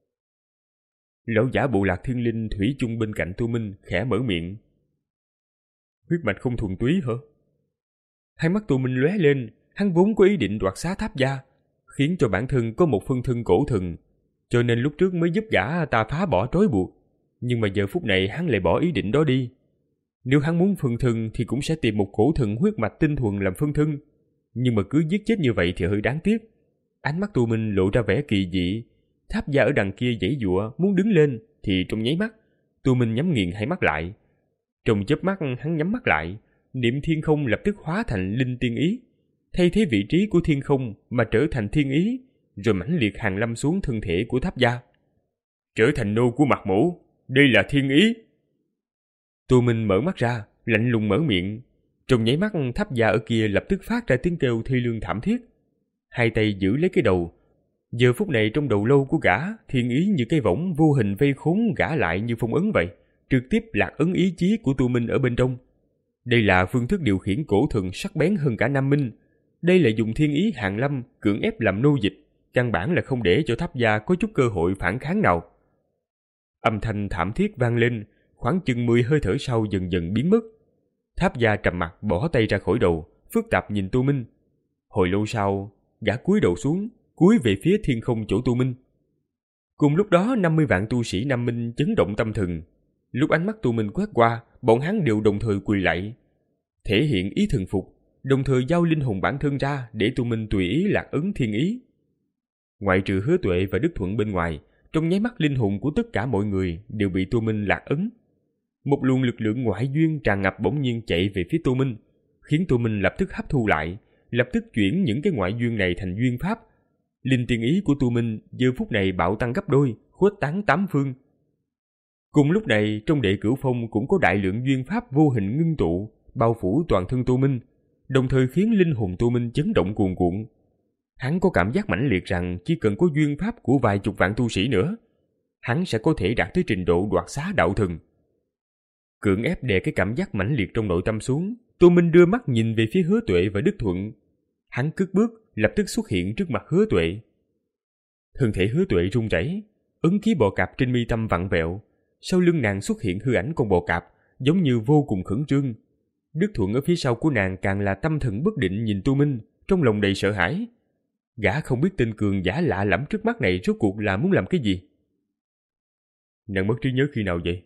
Lão giả bộ lạc thiên linh thủy chung bên cạnh Tô Minh khẽ mở miệng. Huyết mạch không thuần túy hả? Hai mắt Tô Minh lóe lên, hắn vốn có ý định đoạt xá tháp gia, khiến cho bản thân có một phân thân cổ thần, cho nên lúc trước mới giúp gã ta phá bỏ trói buộc. Nhưng mà giờ phút này hắn lại bỏ ý định đó đi. Nếu hắn muốn phân thân thì cũng sẽ tìm một cổ thần huyết mạch tinh thuần làm phân thân, nhưng mà cứ giết chết như vậy thì hơi đáng tiếc. Ánh mắt Tô Minh lộ ra vẻ kỳ dị. Tháp gia ở đằng kia giãy giụa muốn đứng lên thì trong nháy mắt, Tô Minh nhắm nghiền hai mắt lại. Trong chớp mắt hắn nhắm mắt lại, niệm thiên không lập tức hóa thành linh tiên ý, thay thế vị trí của thiên không mà trở thành thiên ý, rồi mãnh liệt hàng lâm xuống thân thể của tháp gia. Trở thành nô của Mạc Mỗ, đây là thiên ý. Tô Minh mở mắt ra, lạnh lùng mở miệng. Trong nháy mắt tháp gia ở kia lập tức phát ra tiếng kêu thê lương thảm thiết, hai tay giữ lấy cái đầu. Giờ phút này trong đầu lâu của gã, thiên ý như cây võng vô hình vây khốn gã lại như phong ấn vậy, trực tiếp lạc ấn ý chí của Tô Minh ở bên trong. Đây là phương thức điều khiển cổ thần sắc bén hơn cả Nam Minh. Đây là dùng thiên ý hàng lâm cưỡng ép làm nô dịch, căn bản là không để cho tháp gia có chút cơ hội phản kháng nào. Âm thanh thảm thiết vang lên, khoảng chừng mười hơi thở sau dần dần biến mất. Tháp gia trầm mặt bỏ tay ra khỏi đầu, phức tạp nhìn Tô Minh. Hồi lâu sau, gã cúi đầu xuống, cúi về phía thiên không chỗ Tô Minh. Cùng lúc đó năm mươi vạn tu sĩ Nam Minh chấn động tâm thần. Lúc ánh mắt Tô Minh quét qua, bọn hắn đều đồng thời quỳ lạy, thể hiện ý thần phục. đồng thời giao linh hồn bản thân ra để Tu Minh tùy ý lạc ấn thiên ý. Ngoại trừ Hứa Tuệ và Đức Thuận bên ngoài, trong nháy mắt linh hồn của tất cả mọi người đều bị Tu Minh lạc ấn. Một luồng lực lượng ngoại duyên tràn ngập bỗng nhiên chạy về phía Tu Minh, khiến Tu Minh lập tức hấp thu lại, lập tức chuyển những cái ngoại duyên này thành duyên pháp. Linh tiên ý của Tu Minh giờ phút này bạo tăng gấp đôi, khuếch tán tám phương. Cùng lúc này, trong Đệ Cửu Phong cũng có đại lượng duyên pháp vô hình ngưng tụ, bao phủ toàn thân Tu Minh, đồng thời khiến linh hồn Tu Minh chấn động cuồn cuộn. Hắn có cảm giác mãnh liệt rằng chỉ cần có duyên pháp của vài chục vạn tu sĩ nữa, hắn sẽ có thể đạt tới trình độ đoạt xá đạo thần. Cưỡng ép đè cái cảm giác mãnh liệt trong nội tâm xuống, Tu Minh đưa mắt nhìn về phía Hứa Tuệ và Đức Thuận. Hắn cất bước, lập tức xuất hiện trước mặt Hứa Tuệ. Thân thể Hứa Tuệ run rẩy, ấn ký bò cạp trên mi tâm vặn vẹo, sau lưng nàng xuất hiện hư ảnh con bò cạp, giống như vô cùng khẩn trương. Đức Thuận ở phía sau của nàng càng là tâm thần bất định nhìn Tu Minh, trong lòng đầy sợ hãi. Gã không biết tên cường giả lạ lẫm trước mắt này rốt cuộc là muốn làm cái gì. Nàng mất trí nhớ khi nào vậy?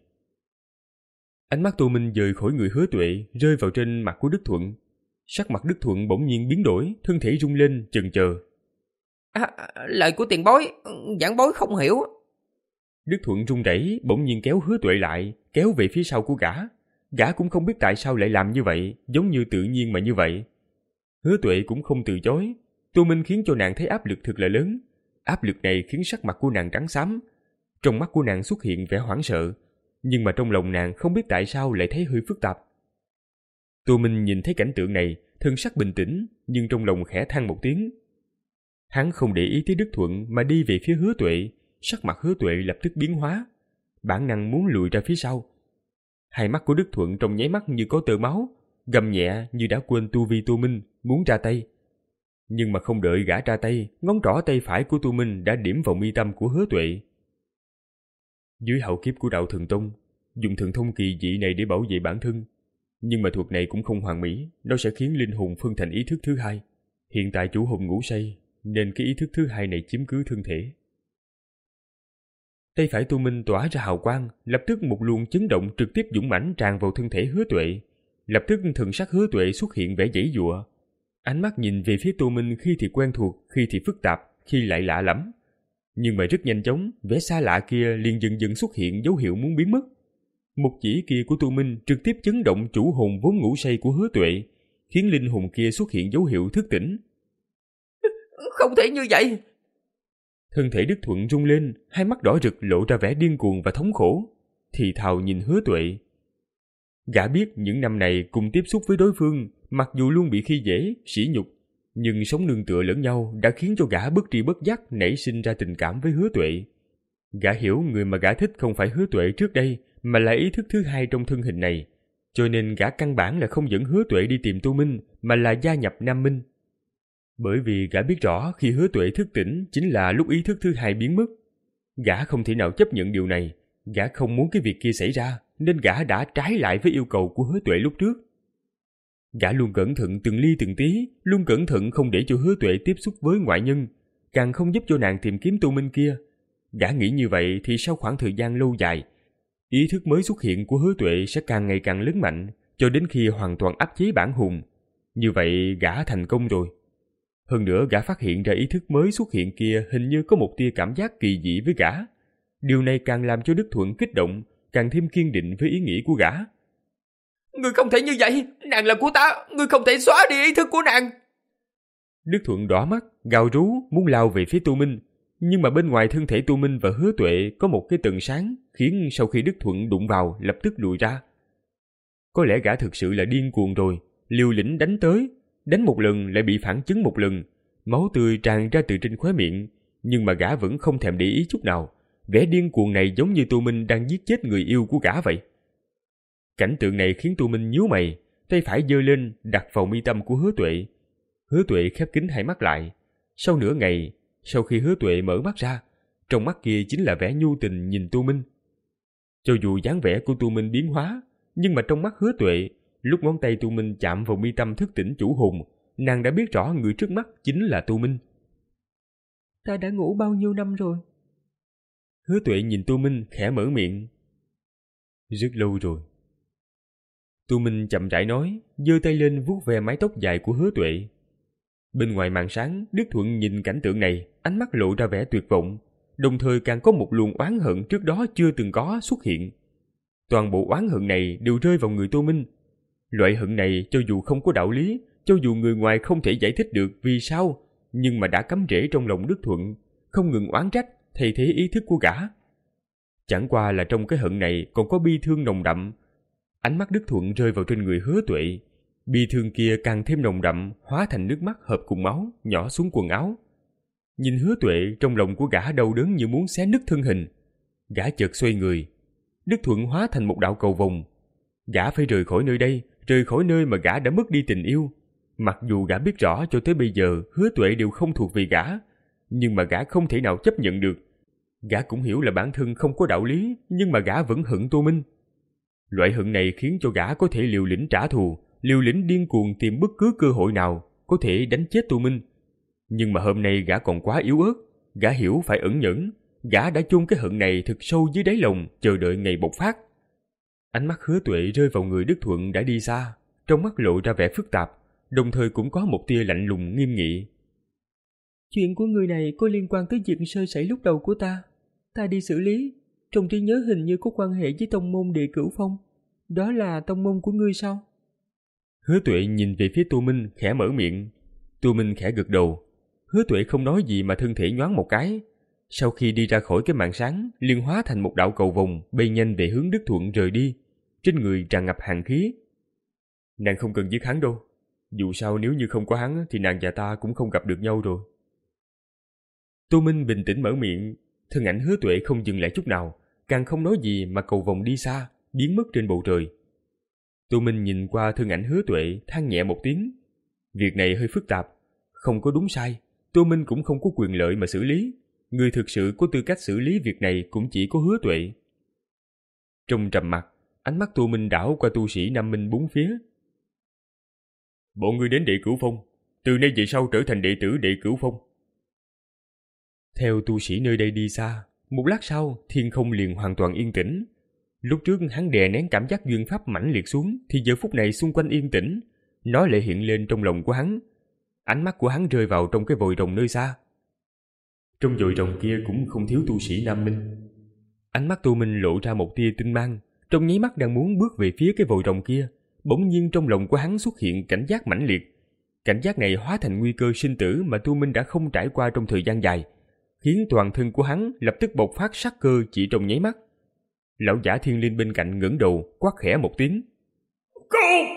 Ánh mắt Tu Minh dời khỏi người Hứa Tuệ, rơi vào trên mặt của Đức Thuận. Sắc mặt Đức Thuận bỗng nhiên biến đổi, thân thể rung lên, chần chờ. À, lời của tiền bối, giảng bối không hiểu. Đức Thuận run rẩy, bỗng nhiên kéo Hứa Tuệ lại, kéo về phía sau của gã. Gã cũng không biết tại sao lại làm như vậy, giống như tự nhiên mà như vậy. Hứa Tuệ cũng không từ chối. Tu Minh khiến cho nàng thấy áp lực thật là lớn. Áp lực này khiến sắc mặt của nàng trắng xám. Trong mắt của nàng xuất hiện vẻ hoảng sợ, nhưng mà trong lòng nàng không biết tại sao lại thấy hơi phức tạp. Tu Minh nhìn thấy cảnh tượng này, thân sắc bình tĩnh, nhưng trong lòng khẽ than một tiếng. Hắn không để ý tới Đức Thuận mà đi về phía Hứa Tuệ, sắc mặt Hứa Tuệ lập tức biến hóa, bản năng muốn lùi ra phía sau. Hai mắt của Đức Thuận trong nháy mắt như có tơ máu, gầm nhẹ như đã quên tu vi Tu Minh, muốn ra tay. Nhưng mà không đợi gã ra tay, ngón trỏ tay phải của Tu Minh đã điểm vào mi tâm của Hứa Tuệ. Dưới hậu kiếp của đạo Thần Tông, dùng thần thông kỳ dị này để bảo vệ bản thân, nhưng mà thuật này cũng không hoàn mỹ, nó sẽ khiến linh hồn phân thành ý thức thứ hai. Hiện tại chủ hồn ngủ say, nên cái ý thức thứ hai này chiếm cứ thân thể. Tay phải Tu Minh tỏa ra hào quang, lập tức một luồng chấn động trực tiếp dũng mãnh tràn vào thân thể Hứa Tuệ. Lập tức thần sắc Hứa Tuệ xuất hiện vẻ giãy giụa. Ánh mắt nhìn về phía Tu Minh khi thì quen thuộc, khi thì phức tạp, khi lại lạ lẫm. Nhưng mà rất nhanh chóng, vẻ xa lạ kia liền dần dần xuất hiện dấu hiệu muốn biến mất. Một chỉ kia của Tu Minh trực tiếp chấn động chủ hồn vốn ngủ say của Hứa Tuệ, khiến linh hồn kia xuất hiện dấu hiệu thức tỉnh. Không thể như vậy. Thân thể Đức Thuận rung lên, hai mắt đỏ rực lộ ra vẻ điên cuồng và thống khổ, thì thào nhìn Hứa Tuệ. Gã biết những năm này cùng tiếp xúc với đối phương, mặc dù luôn bị khi dễ, sỉ nhục, nhưng sống nương tựa lẫn nhau đã khiến cho gã bất tri bất giác nảy sinh ra tình cảm với Hứa Tuệ. Gã hiểu người mà gã thích không phải Hứa Tuệ trước đây, mà là ý thức thứ hai trong thân hình này, cho nên gã căn bản là không dẫn Hứa Tuệ đi tìm Tu Minh, mà là gia nhập Nam Minh. Bởi vì gã biết rõ khi Hứa Tuệ thức tỉnh chính là lúc ý thức thứ hai biến mất. Gã không thể nào chấp nhận điều này, gã không muốn cái việc kia xảy ra, nên gã đã trái lại với yêu cầu của Hứa Tuệ lúc trước. Gã luôn cẩn thận từng ly từng tí, luôn cẩn thận không để cho Hứa Tuệ tiếp xúc với ngoại nhân, càng không giúp cho nàng tìm kiếm Tu Minh kia. Gã nghĩ như vậy thì sau khoảng thời gian lâu dài, ý thức mới xuất hiện của Hứa Tuệ sẽ càng ngày càng lớn mạnh, cho đến khi hoàn toàn áp chế bản hùng. Như vậy gã thành công rồi. Hơn nữa gã phát hiện ra ý thức mới xuất hiện kia hình như có một tia cảm giác kỳ dị với gã. Điều này càng làm cho Đức Thuận kích động, càng thêm kiên định với ý nghĩ của gã. Ngươi không thể như vậy, nàng là của ta, ngươi không thể xóa đi ý thức của nàng. Đức Thuận đỏ mắt, gào rú muốn lao về phía Tu Minh, nhưng mà bên ngoài thân thể Tu Minh và Hứa Tuệ có một cái tầng sáng, khiến sau khi Đức Thuận đụng vào lập tức lùi ra. Có lẽ gã thực sự là điên cuồng rồi, liều lĩnh đánh tới, đánh một lần lại bị phản chấn một lần, máu tươi tràn ra từ trên khóe miệng, nhưng mà gã vẫn không thèm để ý chút nào. Vẻ điên cuồng này giống như Tu Minh đang giết chết người yêu của gã vậy. Cảnh tượng này khiến Tu Minh nhíu mày, tay phải giơ lên đặt vào mi tâm của Hứa Tuệ. Hứa Tuệ khép kín hai mắt lại. Sau nửa ngày, sau khi Hứa Tuệ mở mắt ra, trong mắt kia chính là vẻ nhu tình nhìn Tu Minh. Cho dù dáng vẻ của Tu Minh biến hóa, nhưng mà trong mắt Hứa Tuệ, lúc ngón tay Tu Minh chạm vào mi tâm thức tỉnh chủ hồn, nàng đã biết rõ người trước mắt chính là Tu Minh. Ta đã ngủ bao nhiêu năm rồi? Hứa Tuệ nhìn Tu Minh khẽ mở miệng. Rất lâu rồi. Tu Minh chậm rãi nói, giơ tay lên vuốt ve mái tóc dài của Hứa Tuệ. Bên ngoài màn sáng, Đức Thuận nhìn cảnh tượng này, ánh mắt lộ ra vẻ tuyệt vọng, đồng thời càng có một luồng oán hận trước đó chưa từng có xuất hiện. Toàn bộ oán hận này đều rơi vào người Tô Minh. Loại hận này cho dù không có đạo lý, cho dù người ngoài không thể giải thích được vì sao, nhưng mà đã cắm rễ trong lòng Đức Thuận, không ngừng oán trách, thay thế ý thức của gã. Chẳng qua là trong cái hận này còn có bi thương nồng đậm. Ánh mắt Đức Thuận rơi vào trên người Hứa Tuệ. Bi thương kia càng thêm nồng đậm, hóa thành nước mắt hợp cùng máu, nhỏ xuống quần áo. Nhìn Hứa Tuệ, trong lòng của gã đau đớn như muốn xé nứt thân hình. Gã chợt xoay người. Đức Thuận hóa thành một đạo cầu vồng. Gã phải rời khỏi nơi đây, rời khỏi nơi mà gã đã mất đi tình yêu. Mặc dù gã biết rõ cho tới bây giờ Hứa Tuệ đều không thuộc về gã, nhưng mà gã không thể nào chấp nhận được. Gã cũng hiểu là bản thân không có đạo lý, nhưng mà gã vẫn hận Tô Minh. Loại hận này khiến cho gã có thể liều lĩnh trả thù, liều lĩnh điên cuồng tìm bất cứ cơ hội nào có thể đánh chết Tô Minh. Nhưng mà hôm nay gã còn quá yếu ớt, gã hiểu phải ẩn nhẫn, gã đã chôn cái hận này thật sâu dưới đáy lòng, chờ đợi ngày bộc phát. Ánh mắt Hứa Tuệ rơi vào người Đức Thuận đã đi xa, trong mắt lộ ra vẻ phức tạp, đồng thời cũng có một tia lạnh lùng nghiêm nghị. Chuyện của người này có liên quan tới việc sơ sẩy lúc đầu của ta. Ta đi xử lý. Trong trí nhớ hình như có quan hệ với tông môn Địa Cửu Phong. Đó là tông môn của ngươi sao? Hứa Tuệ nhìn về phía Tô Minh, khẽ mở miệng. Tô Minh khẽ gật đầu. Hứa Tuệ không nói gì mà thân thể nhoáng một cái. Sau khi đi ra khỏi cái màn sáng, liền hóa thành một đạo cầu vồng, bay nhanh về hướng Đức Thuận rời đi. Trên người tràn ngập hàn khí. Nàng không cần giết hắn đâu. Dù sao nếu như không có hắn thì nàng và ta cũng không gặp được nhau rồi. Tô Minh bình tĩnh mở miệng. Thân ảnh Hứa Tuệ không dừng lại chút nào, càng không nói gì mà cầu vồng đi xa, biến mất trên bầu trời. Tô Minh nhìn qua thân ảnh Hứa Tuệ, than nhẹ một tiếng. Việc này hơi phức tạp, không có đúng sai, Tô Minh cũng không có quyền lợi mà xử lý. Người thực sự có tư cách xử lý việc này cũng chỉ có Hứa Tuệ. Trong trầm mặc, ánh mắt Tô Minh đảo qua tu sĩ Nam Minh bốn phía. Bọn ngươi đến Địa Cửu Phong, từ nay về sau trở thành đệ tử Địa Cửu Phong. Theo tu sĩ nơi đây đi xa, một lát sau thiên không liền hoàn toàn yên tĩnh. Lúc trước hắn đè nén cảm giác duyên pháp mãnh liệt xuống, thì giờ phút này xung quanh yên tĩnh, nó lại hiện lên trong lòng của hắn. Ánh mắt của hắn rơi vào trong cái vòi rồng nơi xa. Trong vòi rồng kia cũng không thiếu tu sĩ Nam Minh. Ánh mắt Tô Minh lộ ra một tia tinh mang, trong nháy mắt đang muốn bước về phía cái vòi rồng kia, bỗng nhiên trong lòng của hắn xuất hiện cảnh giác mãnh liệt. Cảnh giác này hóa thành nguy cơ sinh tử mà Tô Minh đã không trải qua trong thời gian dài, khiến toàn thân của hắn lập tức bộc phát sát cơ chỉ trong nháy mắt. Lão giả Thiên Linh bên cạnh ngẩng đầu, quát khẽ một tiếng. Cứu!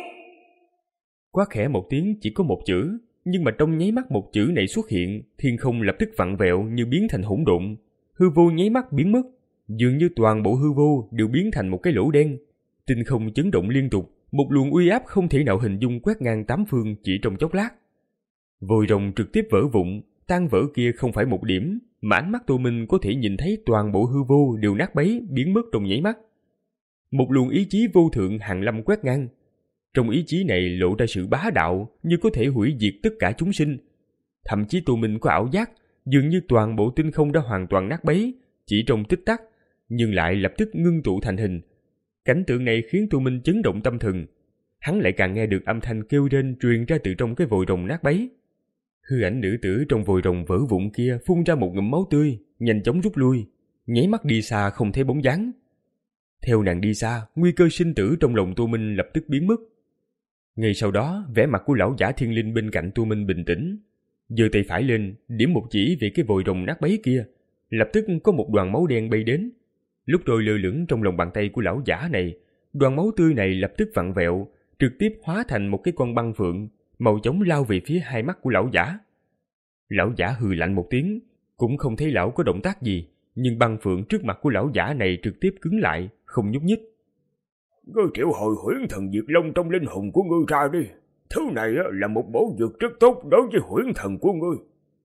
Quát khẽ một tiếng chỉ có một chữ, nhưng mà trong nháy mắt một chữ này xuất hiện, thiên không lập tức vặn vẹo như biến thành hỗn độn, hư vô nháy mắt biến mất, dường như toàn bộ hư vô đều biến thành một cái lỗ đen. Tinh không chấn động liên tục, một luồng uy áp không thể nào hình dung quét ngang tám phương chỉ trong chốc lát. Vòi rồng trực tiếp vỡ vụn, tan vỡ kia không phải một điểm, mà ánh mắt Tô Minh có thể nhìn thấy toàn bộ hư vô đều nát bấy, biến mất trong nháy mắt. Một luồng ý chí vô thượng hàng lâm quét ngang. Trong ý chí này lộ ra sự bá đạo, như có thể hủy diệt tất cả chúng sinh. Thậm chí Tô Minh có ảo giác, dường như toàn bộ tinh không đã hoàn toàn nát bấy, chỉ trong tích tắc, nhưng lại lập tức ngưng tụ thành hình. Cảnh tượng này khiến Tô Minh chấn động tâm thần. Hắn lại càng nghe được âm thanh kêu rên truyền ra từ trong cái vòi rồng nát bấy. Hư ảnh nữ tử trong vòi rồng vỡ vụn kia phun ra một ngụm máu tươi, nhanh chóng rút lui, nháy mắt đi xa không thấy bóng dáng. Theo nàng đi xa, nguy cơ sinh tử trong lòng Tô Minh lập tức biến mất. Ngay sau đó, vẻ mặt của lão giả Thiên Linh bên cạnh Tô Minh bình tĩnh, giơ tay phải lên, điểm một chỉ về cái vòi rồng nát bấy kia, lập tức có một đoàn máu đen bay đến. Lúc rồi lơ lửng trong lòng bàn tay của lão giả này, đoàn máu tươi này lập tức vặn vẹo, trực tiếp hóa thành một cái con băng phượng, màu chóng lao về phía hai mắt của lão giả. Lão giả hừ lạnh một tiếng, cũng không thấy lão có động tác gì, nhưng băng phượng trước mặt của lão giả này trực tiếp cứng lại, không nhúc nhích. Ngươi triệu hồi huyễn thần diệt long trong linh hồn của ngươi ra đi. Thứ này là một bổ dược rất tốt đối với huyễn thần của ngươi.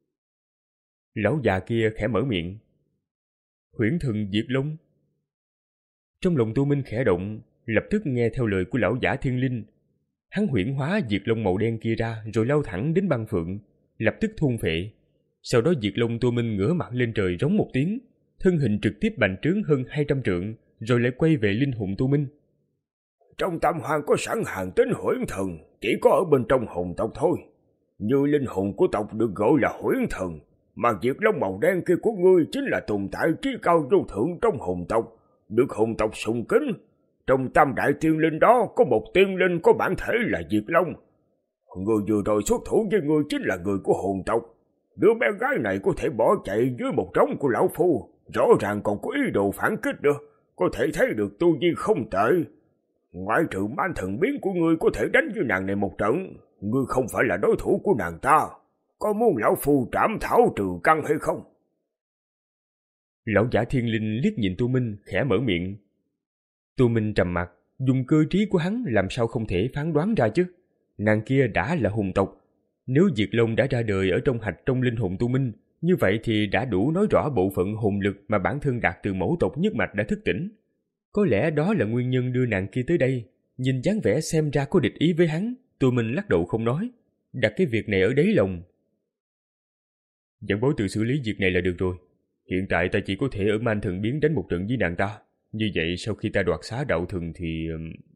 Lão già kia khẽ mở miệng. Huyễn thần diệt long. Trong lòng Tô Minh khẽ động, lập tức nghe theo lời của lão giả Thiên Linh. Hắn huyễn hóa diệt long màu đen kia ra rồi lao thẳng đến băng phượng, lập tức thôn phệ. Sau đó diệt long Tô Minh ngửa mặt lên trời rống một tiếng, thân hình trực tiếp bành trướng hơn hai trăm trượng, rồi lại quay về linh hồn Tô Minh. Trong Tam Hoang có sẵn hàng tính huyễn thần, chỉ có ở bên trong hồn tộc thôi. Như linh hồn của tộc được gọi là huyễn thần, mà Diệt Long màu đen kia của ngươi chính là tồn tại trí cao vô thượng trong hồn tộc, được hồn tộc sùng kính. Trong tam đại tiên linh đó có một tiên linh có bản thể là Diệt Long. Người vừa rồi xuất thủ với ngươi chính là người của hồn tộc. Đứa bé gái này có thể bỏ chạy dưới một trống của lão phu, rõ ràng còn có ý đồ phản kích nữa, có thể thấy được tu vi không tệ. Ngoại trừ man thần biến của ngươi có thể đánh với nàng này một trận, ngươi không phải là đối thủ của nàng ta. Có muốn lão phu trảm thảo trừ căn hay không? Lão giả thiên linh liếc nhìn Tu Minh, khẽ mở miệng. Tu Minh trầm mặt, dùng cơ trí của hắn làm sao không thể phán đoán ra chứ. Nàng kia đã là hồn tộc. Nếu Diệt Long đã ra đời ở trong hạch trong linh hồn Tu Minh, như vậy thì đã đủ nói rõ bộ phận hồn lực mà bản thân đạt từ mẫu tộc nhất mạch đã thức tỉnh. Có lẽ đó là nguyên nhân đưa nàng kia tới đây. Nhìn dáng vẻ xem ra có địch ý với hắn, Tu Minh lắc đầu không nói, đặt cái việc này ở đáy lòng. Giảng bối tự xử lý việc này là được rồi. Hiện tại ta chỉ có thể ở man thần biến đánh một trận với nàng ta. Như vậy sau khi ta đoạt xá đạo thần thì...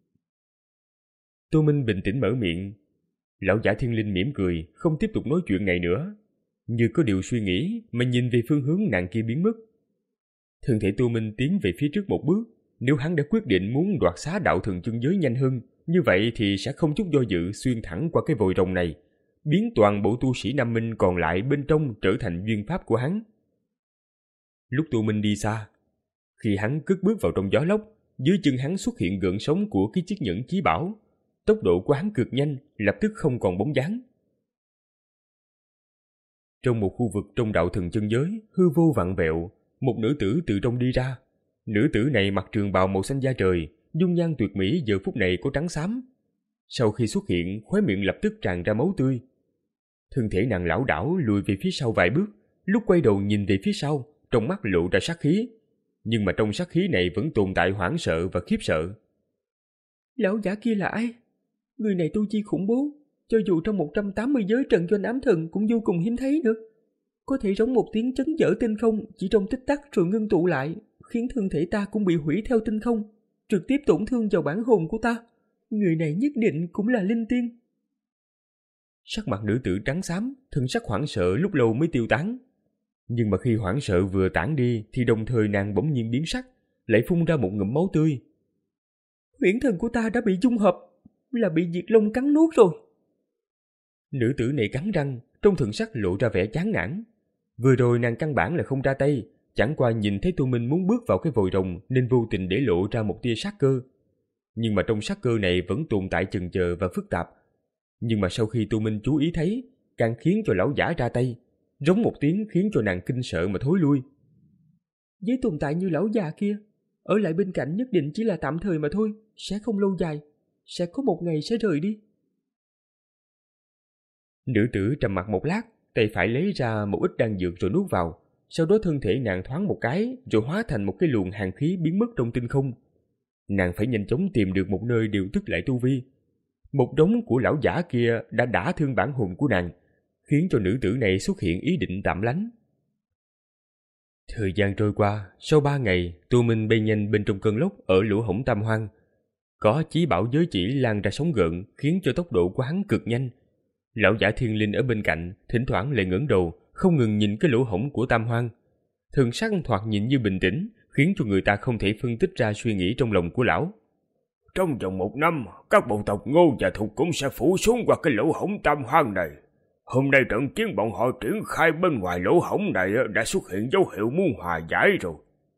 Tô Minh bình tĩnh mở miệng. Lão giả thiên linh mỉm cười, không tiếp tục nói chuyện này nữa. Như có điều suy nghĩ mà nhìn về phương hướng nàng kia biến mất. Thân thể Tô Minh tiến về phía trước một bước. Nếu hắn đã quyết định muốn đoạt xá đạo thần chân giới nhanh hơn, như vậy thì sẽ không chút do dự xuyên thẳng qua cái vòi rồng này, biến toàn bộ tu sĩ Nam Minh còn lại bên trong trở thành duyên pháp của hắn. Lúc Tô Minh đi xa, khi hắn cất bước vào trong gió lốc, dưới chân hắn xuất hiện gợn sóng của cái chiếc nhẫn chí bảo. Tốc độ của hắn cực nhanh, lập tức không còn bóng dáng. Trong một khu vực trong đạo thần chân giới, hư vô vặn vẹo, một nữ tử từ trong đi ra. Nữ tử này mặc trường bào màu xanh da trời, dung nhan tuyệt mỹ giờ phút này có trắng xám. Sau khi xuất hiện, khóe miệng lập tức tràn ra máu tươi. Thân thể nàng lảo đảo lùi về phía sau vài bước, lúc quay đầu nhìn về phía sau, trong mắt lộ ra sát khí. Nhưng mà trong sát khí này vẫn tồn tại hoảng sợ và khiếp sợ. Lão giả kia là ai? Người này tu chi khủng bố, cho dù trong một trăm tám mươi giới trận doanh ám thần cũng vô cùng hiếm thấy nữa. Có thể giống một tiếng chấn vỡ tinh không chỉ trong tích tắc rồi ngưng tụ lại, khiến thân thể ta cũng bị hủy theo tinh không, trực tiếp tổn thương vào bản hồn của ta. Người này nhất định cũng là linh tiên. Sắc mặt nữ tử trắng xám, thân sắc hoảng sợ lúc lâu mới tiêu tán. Nhưng mà khi hoảng sợ vừa tản đi thì đồng thời nàng bỗng nhiên biến sắc, lại phun ra một ngụm máu tươi. Huyễn thần của ta đã bị dung hợp, là bị Diệt Long cắn nuốt rồi. Nữ tử này cắn răng, trong thần sắc lộ ra vẻ chán nản. Vừa rồi nàng căn bản là không ra tay, chẳng qua nhìn thấy Tô Minh muốn bước vào cái vòi rồng nên vô tình để lộ ra một tia sát cơ. Nhưng mà trong sát cơ này vẫn tồn tại chần chờ và phức tạp. Nhưng mà sau khi Tô Minh chú ý thấy, càng khiến cho lão giả ra tay, rống một tiếng khiến cho nàng kinh sợ mà thối lui. Với tồn tại như lão già kia, ở lại bên cạnh nhất định chỉ là tạm thời mà thôi, sẽ không lâu dài, sẽ có một ngày sẽ rời đi. Nữ tử trầm mặc một lát, tay phải lấy ra một ít đan dược rồi nuốt vào, sau đó thân thể nàng thoáng một cái rồi hóa thành một cái luồng hàn khí biến mất trong tinh không. Nàng phải nhanh chóng tìm được một nơi điều tức lại tu vi. Một đống của lão giả kia đã đả thương bản hồn của nàng, khiến cho nữ tử này xuất hiện ý định tạm lánh. Thời gian trôi qua, sau ba ngày, Tô Minh bay nhanh bên trong cơn lốc ở lỗ hổng Tam Hoang. Có chí bảo giới chỉ lan ra sóng gợn, khiến cho tốc độ của hắn cực nhanh. Lão giả thiên linh ở bên cạnh, thỉnh thoảng lại ngẩng đầu, không ngừng nhìn cái lỗ hổng của Tam Hoang. Thần sắc thoạt nhìn như bình tĩnh, khiến cho người ta không thể phân tích ra suy nghĩ trong lòng của lão. Trong vòng một năm, các bộ tộc Ngô và Thục cũng sẽ phủ xuống qua cái lỗ hổng Tam Hoang này. Hôm nay trận chiến bọn họ triển khai bên ngoài lỗ hổng này đã xuất hiện dấu hiệu muốn hòa giải rồi.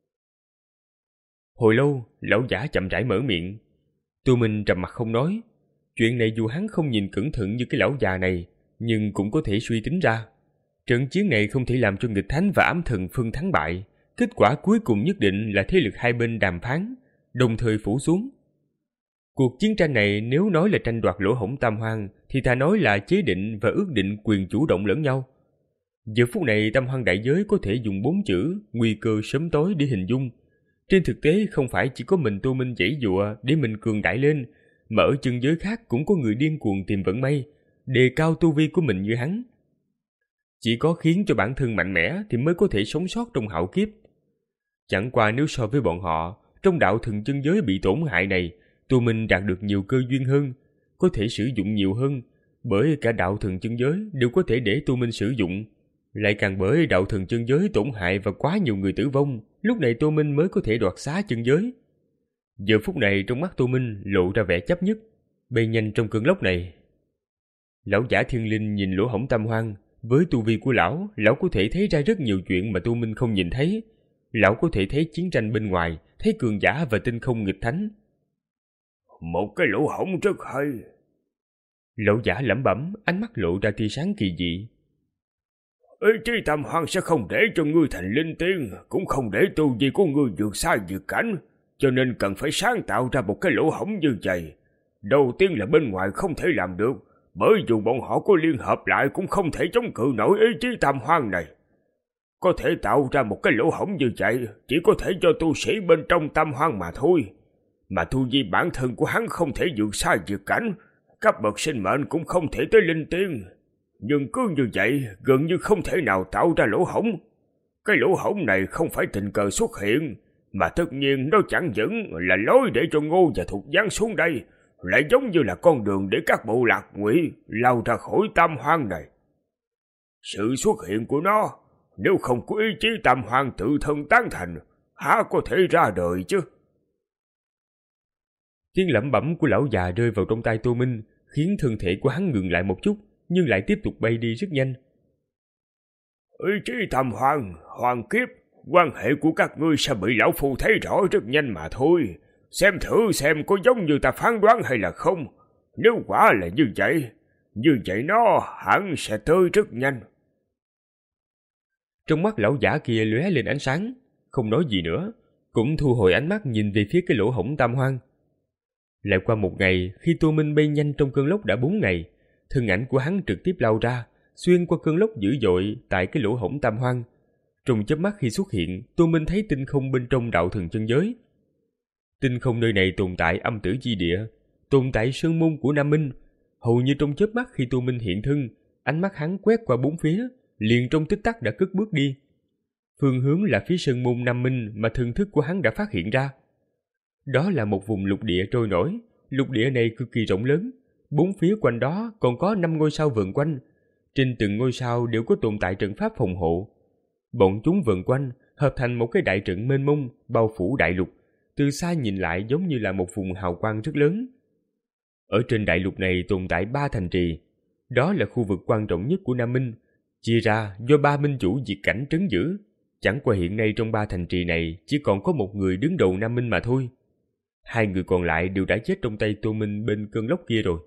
Hồi lâu, lão giả chậm rãi mở miệng. Tô Minh trầm mặt không nói. Chuyện này dù hắn không nhìn cẩn thận như cái lão già này, nhưng cũng có thể suy tính ra. Trận chiến này không thể làm cho nghịch thánh và ám thần phân thắng bại. Kết quả cuối cùng nhất định là thế lực hai bên đàm phán, đồng thời phủ xuống. Cuộc chiến tranh này nếu nói là tranh đoạt lỗ hổng Tam Hoang thì ta nói là chế định và ước định quyền chủ động lẫn nhau. Giờ phút này Tam Hoang đại giới có thể dùng bốn chữ nguy cơ sớm tối để hình dung. Trên thực tế không phải chỉ có mình Tô Minh giãy giụa để mình cường đại lên, mà ở chân giới khác cũng có người điên cuồng tìm vận may, đề cao tu vi của mình như hắn. Chỉ có khiến cho bản thân mạnh mẽ thì mới có thể sống sót trong hạo kiếp. Chẳng qua nếu so với bọn họ, trong đạo thần chân giới bị tổn hại này, Tô Minh đạt được nhiều cơ duyên hơn, có thể sử dụng nhiều hơn, bởi cả đạo thần chân giới đều có thể để Tô Minh sử dụng. Lại càng bởi đạo thần chân giới tổn hại và quá nhiều người tử vong, lúc này Tô Minh mới có thể đoạt xá chân giới. Giờ phút này trong mắt Tô Minh lộ ra vẻ chấp nhất, bay nhanh trong cơn lốc này. Lão giả thiên linh nhìn lỗ hổng tam hoang, với tu vi của lão, lão có thể thấy ra rất nhiều chuyện mà Tô Minh không nhìn thấy. Lão có thể thấy chiến tranh bên ngoài, thấy cường giả và tinh không nghịch thánh. Một cái lỗ hổng rất hay. Lão giả lẩm bẩm, ánh mắt lộ ra tia sáng kỳ dị. Ý chí tam hoang sẽ không để cho ngươi thành linh tiên, cũng không để tu vi của ngươi vượt xa vượt cảnh, cho nên cần phải sáng tạo ra một cái lỗ hổng như vậy. Đầu tiên là bên ngoài không thể làm được, bởi dù bọn họ có liên hợp lại cũng không thể chống cự nổi ý chí tam hoang này. Có thể tạo ra một cái lỗ hổng như vậy chỉ có thể cho tu sĩ bên trong tam hoang mà thôi. Mà tu vi bản thân của hắn không thể vượt xa vượt cảnh, các bậc sinh mệnh cũng không thể tới linh tiên. Nhưng cứ như vậy gần như không thể nào tạo ra lỗ hổng. Cái lỗ hổng này không phải tình cờ xuất hiện, mà tất nhiên nó chẳng những là lối để cho Ngô và Thục giáng xuống đây, lại giống như là con đường để các bộ lạc ngụy lao ra khỏi tam hoang này. Sự xuất hiện của nó, nếu không có ý chí tam hoang tự thân tán thành, há có thể ra đời chứ? Tiếng lẩm bẩm của lão già rơi vào trong tai Tô Minh, khiến thân thể của hắn ngừng lại một chút, nhưng lại tiếp tục bay đi rất nhanh. Ý chí tam hoang, hoàng kiếp, quan hệ của các ngươi sẽ bị lão phu thấy rõ rất nhanh mà thôi. Xem thử xem có giống như ta phán đoán hay là không. Nếu quả là như vậy, như vậy nó hẳn sẽ tới rất nhanh. Trong mắt lão giả kia lóe lên ánh sáng, không nói gì nữa, cũng thu hồi ánh mắt nhìn về phía cái lỗ hổng tam hoang. Lại qua một ngày, khi Tô Minh bay nhanh trong cơn lốc đã bốn ngày, thân ảnh của hắn trực tiếp lao ra, xuyên qua cơn lốc dữ dội tại cái lỗ hổng tam hoang. Trong chớp mắt khi xuất hiện, Tô Minh thấy tinh không bên trong đạo thần chân giới. Tinh không nơi này tồn tại âm tử chi địa, tồn tại sơn môn của Nam Minh. Hầu như trong chớp mắt khi Tô Minh hiện thân, ánh mắt hắn quét qua bốn phía, liền trong tích tắc đã cất bước đi. Phương hướng là phía sơn môn Nam Minh mà thần thức của hắn đã phát hiện ra. Đó là một vùng lục địa trôi nổi, lục địa này cực kỳ rộng lớn, bốn phía quanh đó còn có năm ngôi sao vần quanh. Trên từng ngôi sao đều có tồn tại trận pháp phòng hộ. Bọn chúng vần quanh hợp thành một cái đại trận mênh mông bao phủ đại lục, từ xa nhìn lại giống như là một vùng hào quang rất lớn. Ở trên đại lục này tồn tại ba thành trì, đó là khu vực quan trọng nhất của Nam Minh, chia ra do ba minh chủ diệt cảnh trấn giữ. Chẳng qua hiện nay trong ba thành trì này chỉ còn có một người đứng đầu Nam Minh mà thôi. Hai người còn lại đều đã chết trong tay Tô Minh bên cơn lốc kia rồi.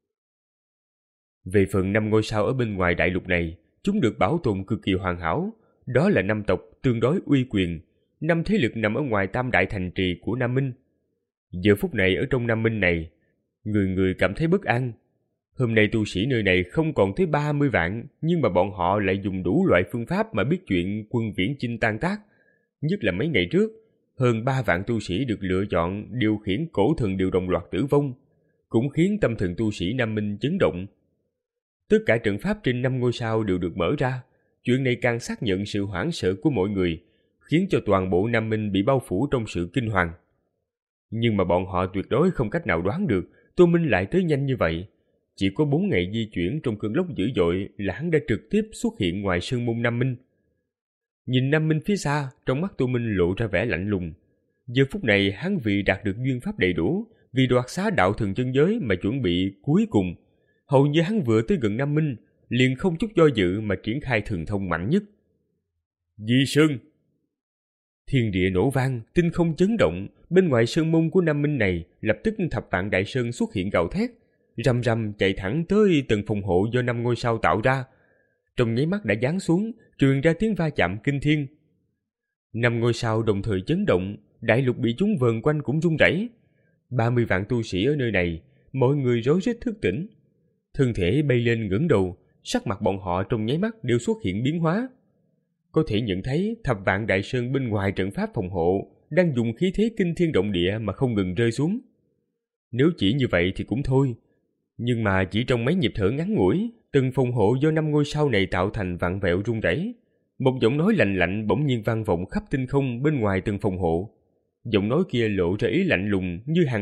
Về phần năm ngôi sao ở bên ngoài đại lục này, chúng được bảo tồn cực kỳ hoàn hảo. Đó là năm tộc tương đối uy quyền, năm thế lực nằm ở ngoài tam đại thành trì của Nam Minh. Giờ phút này ở trong Nam Minh này, người người cảm thấy bất an. Hôm nay tu sĩ nơi này không còn tới ba mươi vạn, nhưng mà bọn họ lại dùng đủ loại phương pháp mà biết chuyện quân viễn chinh tan tác. Nhất là mấy ngày trước, hơn ba vạn tu sĩ được lựa chọn điều khiển cổ thần đều đồng loạt tử vong, cũng khiến tâm thần tu sĩ Nam Minh chấn động. Tất cả trận pháp trên năm ngôi sao đều được mở ra. Chuyện này càng xác nhận sự hoảng sợ của mọi người, khiến cho toàn bộ Nam Minh bị bao phủ trong sự kinh hoàng. Nhưng mà bọn họ tuyệt đối không cách nào đoán được Tô Minh lại tới nhanh như vậy. Chỉ có bốn ngày di chuyển trong cơn lốc dữ dội là hắn đã trực tiếp xuất hiện ngoài sơn môn Nam Minh. Nhìn Nam Minh phía xa, trong mắt Tô Minh lộ ra vẻ lạnh lùng. Giờ phút này hắn vì đạt được duyên pháp đầy đủ, vì đoạt xá đạo thần chân giới mà chuẩn bị cuối cùng. Hầu như hắn vừa tới gần Nam Minh, liền không chút do dự mà triển khai thần thông mạnh nhất. Di Sơn. Thiên địa nổ vang, tinh không chấn động, bên ngoài sơn môn của Nam Minh này lập tức thập vạn đại sơn xuất hiện gào thét, rầm rầm chạy thẳng tới từng phòng hộ do năm ngôi sao tạo ra. Trong nháy mắt đã giáng xuống, truyền ra tiếng va chạm kinh thiên. Năm ngôi sao đồng thời chấn động, đại lục bị chúng vờn quanh cũng rung rẩy. Ba mươi vạn tu sĩ ở nơi này, mọi người rối rít thức tỉnh. Thân thể bay lên ngẩng đầu, sắc mặt bọn họ trong nháy mắt đều xuất hiện biến hóa. Có thể nhận thấy thập vạn đại sơn bên ngoài trận pháp phòng hộ đang dùng khí thế kinh thiên động địa mà không ngừng rơi xuống. Nếu chỉ như vậy thì cũng thôi, nhưng mà chỉ trong mấy nhịp thở ngắn ngủi, từng phòng hộ do năm ngôi sao này tạo thành vặn vẹo rung rẩy. Một giọng nói lạnh lạnh bỗng nhiên vang vọng khắp tinh không bên ngoài từng phòng hộ. Giọng nói kia lộ ra ý lạnh lùng như hàn băng,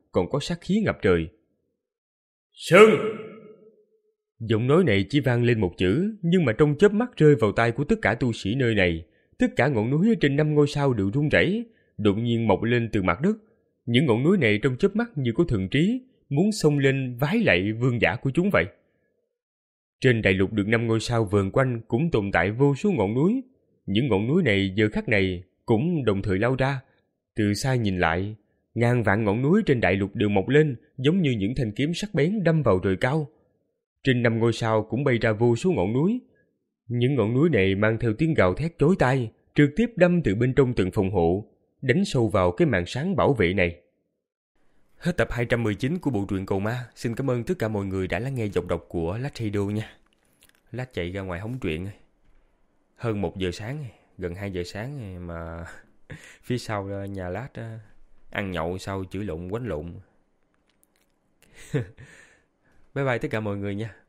còn có sát khí ngập trời. Sưng! Giọng nói này chỉ vang lên một chữ, nhưng mà trong chớp mắt rơi vào tai của tất cả tu sĩ nơi này. Tất cả ngọn núi trên năm ngôi sao đều rung rẩy, đột nhiên mọc lên từ mặt đất. Những ngọn núi này trong chớp mắt như có thần trí, muốn xông lên vái lạy vương giả của chúng vậy. Trên đại lục được năm ngôi sao vờn quanh cũng tồn tại vô số ngọn núi. Những ngọn núi này giờ khắc này cũng đồng thời lao ra. Từ xa nhìn lại, ngàn vạn ngọn núi trên đại lục đều mọc lên giống như những thanh kiếm sắc bén đâm vào trời cao. Trên năm ngôi sao cũng bay ra vô số ngọn núi. Những ngọn núi này mang theo tiếng gào thét chói tai, trực tiếp đâm từ bên trong từng phòng hộ, đánh sâu vào cái màn sáng bảo vệ này. Hết tập hai trăm mười chín của bộ truyện Cầu Ma. Xin cảm ơn tất cả mọi người đã lắng nghe giọng đọc của Lách Radio nha. Lách chạy ra ngoài hóng truyện. Hơn một giờ sáng, gần hai giờ sáng mà phía sau nhà Lách ăn nhậu sau chửi lộn quánh lộn. Bye bye tất cả mọi người nha.